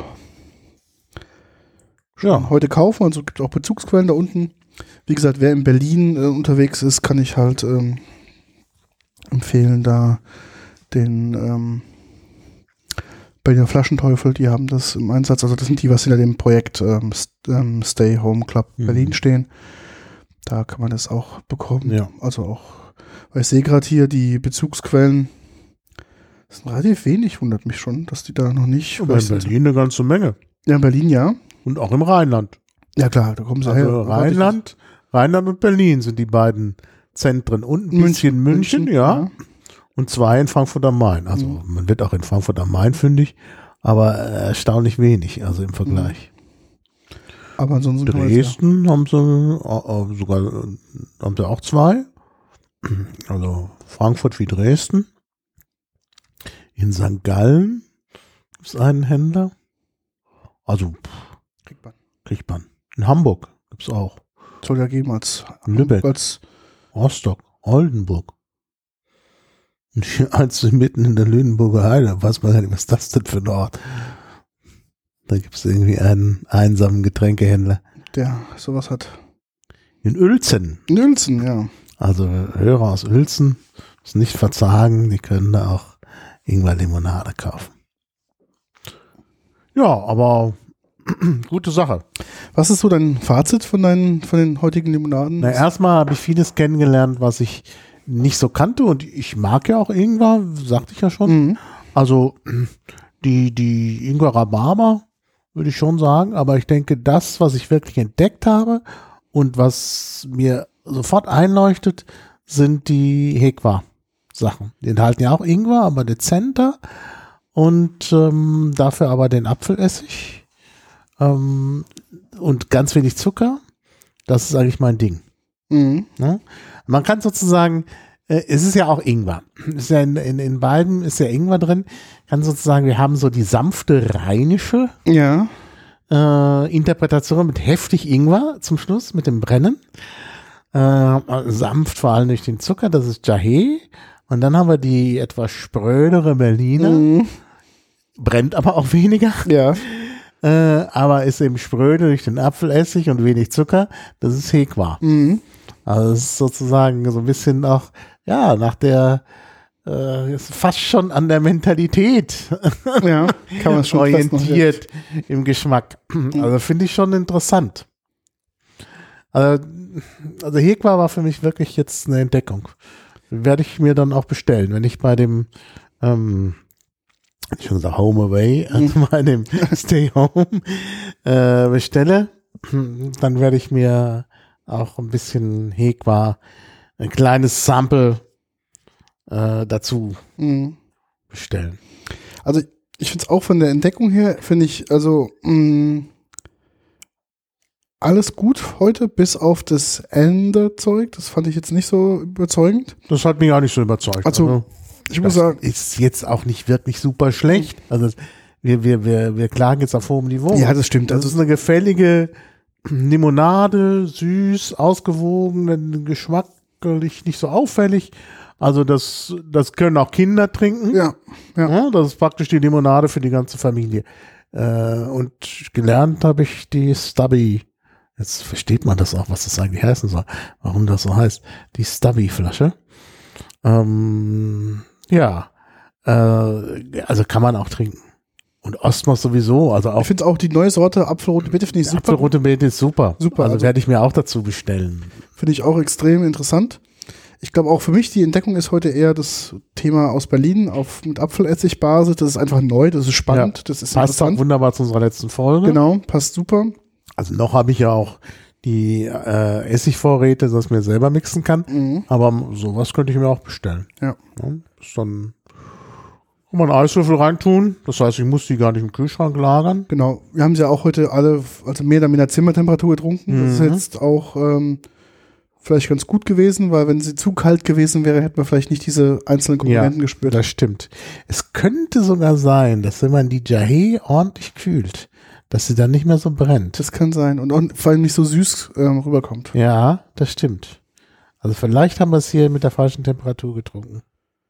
Ja. heute kaufen. Also es gibt auch Bezugsquellen da unten. Wie gesagt, wer in Berlin äh, unterwegs ist, kann ich halt ähm, empfehlen, da den ähm, Berliner Flaschenteufel, die haben das im Einsatz. Also das sind die, was hinter dem Projekt ähm, St ähm, Stay Home Club Mhm. Berlin stehen. Da kann man das auch bekommen. Ja. Also auch, weil ich sehe gerade hier die Bezugsquellen, das sind relativ wenig, wundert mich schon, dass die da noch nicht. Aber in Berlin eine ganze Menge. Ja, in Berlin ja. Und auch im Rheinland. Ja klar, da kommen sie Also her. Rheinland, Rheinland und Berlin sind die beiden Zentren. Und ein bisschen München, ja. Und zwei in Frankfurt am Main. Also Mhm. man wird auch in Frankfurt am Main fündig, aber äh, erstaunlich wenig, also im Vergleich. Aber ansonsten kann man das, ja. Dresden haben sie äh, sogar äh, haben sie auch zwei. Also Frankfurt wie Dresden. In Sankt Gallen gibt es einen Händler. Also Kriegt man. kriegt man. In Hamburg gibt es auch. Soll ja geben als Lübeck, als Rostock, Oldenburg. Und hier eins mitten in der Lüneburger Heide. Weiß man gar nicht, was ist das denn für ein Ort? Da gibt es irgendwie einen einsamen Getränkehändler. der sowas hat. In Uelzen. In Uelzen, ja. Also Hörer aus Uelzen müssen nicht verzagen, die können da auch Ingwer-Limonade kaufen. Ja, aber gute Sache. Was ist so dein Fazit von deinen, von den heutigen Limonaden? Na, erstmal habe ich vieles kennengelernt, was ich nicht so kannte und ich mag ja auch Ingwer, sagte ich ja schon. Mhm. Also die, die Ingwer Rhabarber würde ich schon sagen, aber ich denke, das, was ich wirklich entdeckt habe und was mir sofort einleuchtet, sind die Hekwa-Sachen. Die enthalten ja auch Ingwer, aber dezenter und ähm, dafür aber den Apfelessig ähm, und ganz wenig Zucker. Das ist eigentlich mein Ding. Mhm. Ne? Man kann sozusagen, äh, es ist ja auch Ingwer. Ist ja in, in, in beiden ist ja Ingwer drin. Kann sozusagen, wir haben so die sanfte rheinische Ja. äh, Interpretation mit heftig Ingwer zum Schluss, mit dem Brennen. Äh, sanft vor allem durch den Zucker, das ist Jahé. Und dann haben wir die etwas sprödere Berliner. Mhm. Brennt aber auch weniger. Ja. Äh, aber ist eben spröde durch den Apfelessig und wenig Zucker. Das ist Hekwa. Mhm. Also es ist sozusagen so ein bisschen auch, ja, nach der, äh, ist fast schon an der Mentalität Ja, kann man schon fast noch orientiert im Geschmack. Also finde ich schon interessant. Also, also Hekwa war für mich wirklich jetzt eine Entdeckung. Werde ich mir dann auch bestellen, wenn ich bei dem ähm, ich schon gesagt Home Away, also bei dem Stay Home äh, bestelle, dann werde ich mir auch ein bisschen Hekwa, ein kleines Sample äh, dazu Mhm. bestellen. Also ich finde es auch von der Entdeckung her, finde ich, also mh, alles gut heute, bis auf das Ende-Zeug. Das fand ich jetzt nicht so überzeugend. Das hat mich auch nicht so überzeugt. Also, ich muss das sagen, ist jetzt auch nicht wirklich super schlecht. Also wir, wir, wir, wir klagen jetzt auf hohem Niveau. ja, das stimmt. Das Also, ist eine gefällige Limonade, süß, ausgewogen, geschmacklich nicht so auffällig. Also das, das können auch Kinder trinken. ja, ja. Ja, das ist praktisch die Limonade für die ganze Familie. Äh, und gelernt habe ich die Stubby. Jetzt versteht man das auch, was das eigentlich heißen soll. Warum das so heißt. Die Stubby-Flasche. Ähm, ja. Äh, also kann man auch trinken. Und Ostmos sowieso. Also auch Ich finde auch die neue Sorte Apfelrote Beete finde ich super. Apfelrote Beete ist super. Super, Also, also- werde ich mir auch dazu bestellen. Finde ich auch extrem interessant. Ich glaube auch für mich, die Entdeckung ist heute eher das Thema aus Berlin auf, mit Apfelessigbasis. Das ist einfach neu, das ist spannend, Ja. das ist Passt auch interessant. wunderbar zu unserer letzten Folge. Genau, passt super. Also noch habe ich ja auch die äh, Essigvorräte, dass ich mir selber mixen kann. Mhm. Aber sowas könnte ich mir auch bestellen. Ja. Ja, ist dann kann man einen Eiswürfel reintun. Das heißt, ich muss die gar nicht im Kühlschrank lagern. Genau, wir haben sie ja auch heute alle, also mehr oder minder Zimmertemperatur getrunken. Das ist Mhm. jetzt auch ähm, vielleicht ganz gut gewesen, weil wenn sie zu kalt gewesen wäre, hätten wir vielleicht nicht diese einzelnen Komponenten gespürt. Das stimmt. Es könnte sogar sein, dass wenn man die Jahé ordentlich kühlt, dass sie dann nicht mehr so brennt. Das kann sein und, und vor allem nicht so süß ähm, rüberkommt. Ja, das stimmt. Also vielleicht haben wir es hier mit der falschen Temperatur getrunken.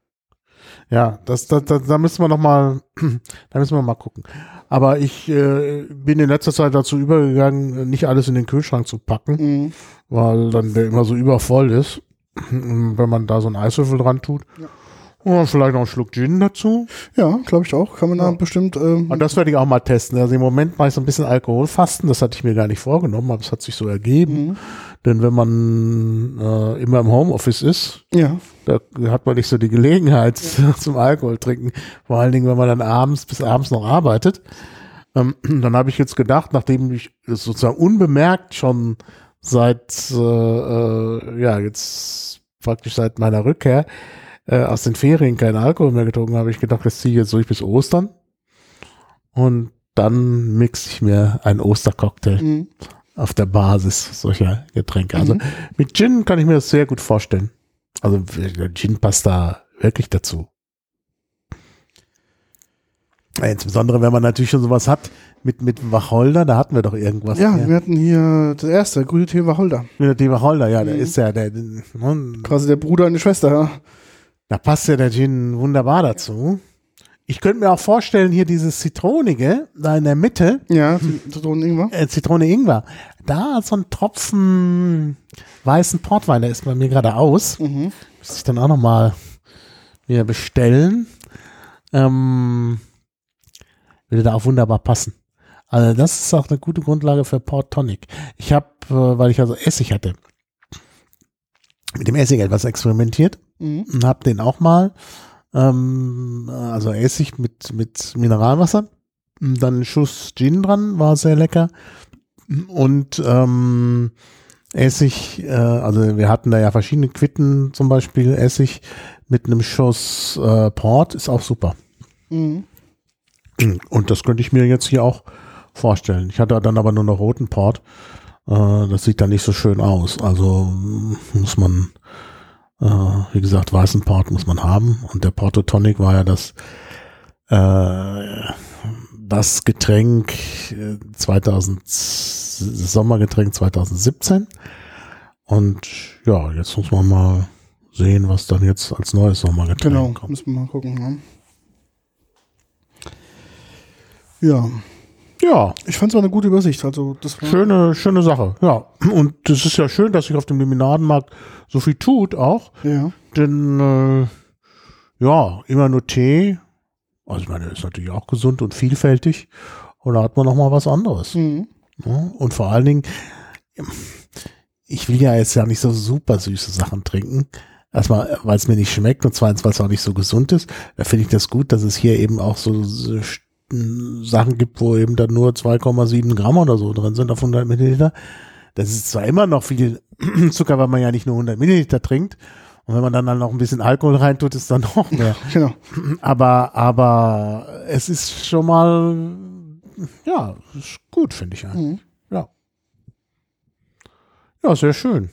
Ja, das, das, das, da müssen wir noch mal, da müssen wir mal gucken. Aber ich äh, bin in letzter Zeit dazu übergegangen, nicht alles in den Kühlschrank zu packen, Mhm. weil dann der immer so übervoll ist, wenn man da so einen Eiswürfel dran tut. Ja. Und dann vielleicht noch einen Schluck Gin dazu. Ja, glaube ich auch. Kann man da Ja. bestimmt. Ähm, Und das werde ich auch mal testen. Also im Moment mache ich so ein bisschen Alkoholfasten. Das hatte ich mir gar nicht vorgenommen, aber es hat sich so ergeben. mhm. Denn wenn man äh, immer im Homeoffice ist, Ja, da hat man nicht so die Gelegenheit zum Alkohol trinken. Vor allen Dingen, wenn man dann abends bis abends noch arbeitet. Ähm, dann habe ich jetzt gedacht, nachdem ich das sozusagen unbemerkt schon seit, äh, äh, ja, jetzt praktisch seit meiner Rückkehr äh, aus den Ferien keinen Alkohol mehr getrunken habe, ich gedacht, das ziehe ich jetzt durch bis Ostern. Und dann mixe ich mir einen Ostercocktail mhm. auf der Basis solcher Getränke. Also Mhm. mit Gin kann ich mir das sehr gut vorstellen. Also der Gin passt da wirklich dazu. Insbesondere, wenn man natürlich schon sowas hat mit, mit Wacholder, da hatten wir doch irgendwas. Ja, hier. wir hatten hier das erste, grüne Tee Wacholder. Grüner Tee Wacholder, ja, der Mhm. ist ja, der, ne, Quasi der Bruder und die Schwester, ja. da passt ja der Gin wunderbar dazu. Ich könnte mir auch vorstellen, hier dieses Zitronige, da in der Mitte, Ja, Zitronen-Ingwer. äh, Zitrone-Ingwer, da so ein Tropfen weißen Portwein, der ist bei mir gerade aus. Mhm. Muss ich dann auch nochmal wieder bestellen. Ähm, würde da auch wunderbar passen. Also das ist auch eine gute Grundlage für Port Tonic. Ich habe, äh, weil ich also Essig hatte, mit dem Essig etwas experimentiert Mhm. und habe den auch mal, ähm, also Essig mit, mit Mineralwasser, und dann einen Schuss Gin dran, war sehr lecker. Und ähm, Essig, äh, also wir hatten da ja verschiedene Quitten, zum Beispiel Essig mit einem Schuss äh, Port, ist auch super. Mhm. Und das könnte ich mir jetzt hier auch vorstellen. Ich hatte dann aber nur noch roten Port. Äh, das sieht dann nicht so schön aus. Also muss man, äh, wie gesagt, weißen Port muss man haben. Und der Porto Tonic war ja das, äh, das Getränk äh, zweitausend, das Sommergetränk zwanzig siebzehn. Und ja, jetzt muss man mal sehen, was dann jetzt als neues Sommergetränk Genau, kommt. müssen wir mal gucken. Ne? Ja, Ja, ich fand es auch eine gute Übersicht. Also das war schöne, schöne Sache. Ja, und es ist ja schön, dass sich auf dem Liminadenmarkt so viel tut auch. ja, Denn, äh, ja, immer nur Tee. Also ich meine, ist natürlich auch gesund und vielfältig. Und da hat man noch mal was anderes. mhm. Ja, und vor allen Dingen, ich will ja jetzt ja nicht so super süße Sachen trinken. Erstmal, weil es mir nicht schmeckt und zweitens, weil es auch nicht so gesund ist. Da finde ich das gut, dass es hier eben auch so, so Sachen gibt, wo eben dann nur zwei Komma sieben Gramm oder so drin sind auf hundert Milliliter. Das ist zwar immer noch viel Zucker, weil man ja nicht nur hundert Milliliter trinkt. Und wenn man dann, dann noch ein bisschen Alkohol reintut, ist dann noch mehr. Genau. Aber, aber es ist schon mal, ja, ist gut, finde ich eigentlich. Mhm. Ja. Ja, sehr schön.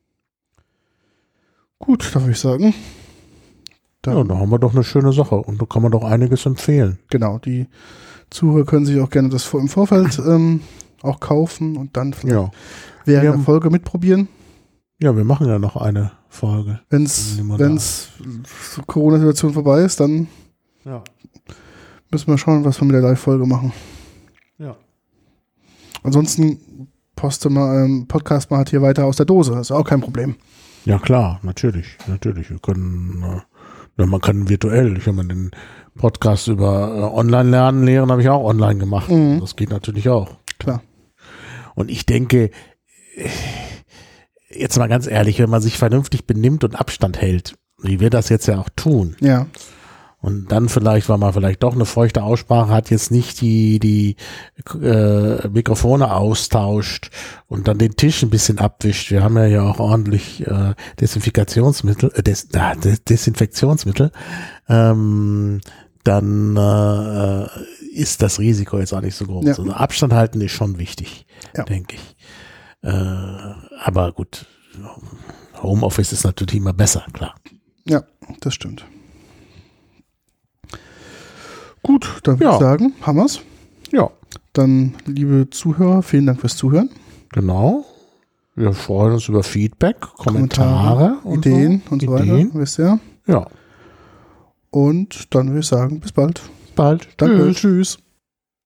Gut, da würde ich sagen. Dann, Ja, da haben wir doch eine schöne Sache und da kann man doch einiges empfehlen. Genau, die Zuhörer können sich auch gerne das vor- im Vorfeld ähm, auch kaufen und dann vielleicht Ja. während Wir der haben- Folge mitprobieren. Ja, wir machen ja noch eine Folge. Wenn es Nehmen wir da. wenn's Corona-Situation vorbei ist, dann Ja. müssen wir schauen, was wir mit der Live-Folge machen. Ja. Ansonsten poste mal, ähm, Podcast mal halt hier weiter aus der Dose. Das ist auch kein Problem. Ja, klar, natürlich, natürlich. Wir können, äh, ja, man kann virtuell, ich habe mal den Podcast über äh, Online-Lernen lehren, habe ich auch online gemacht. Mhm. Das geht natürlich auch. Klar. Und ich denke, äh, jetzt mal ganz ehrlich, wenn man sich vernünftig benimmt und Abstand hält, wie wir das jetzt ja auch tun, Ja. und dann vielleicht, weil man vielleicht doch eine feuchte Aussprache hat, jetzt nicht die, die äh, Mikrofone austauscht und dann den Tisch ein bisschen abwischt. Wir haben ja ja auch ordentlich äh, Desinfektionsmittel, äh, Des, äh, Des, Desinfektionsmittel. Ähm, dann äh, ist das Risiko jetzt auch nicht so groß. Ja. Also Abstand halten ist schon wichtig, Ja. denke ich. Äh, aber gut, Homeoffice ist natürlich immer besser, klar. Ja, das stimmt. Gut, dann würde Ja. ich sagen, haben wir's. Ja. Dann, liebe Zuhörer, vielen Dank fürs Zuhören. Genau. Wir freuen uns über Feedback, Kommentare, und Ideen so. und so Ideen. weiter, wisst ihr. Ja. Und dann würde ich sagen, bis bald. Bis bald. Danke, Tschüss. tschüss.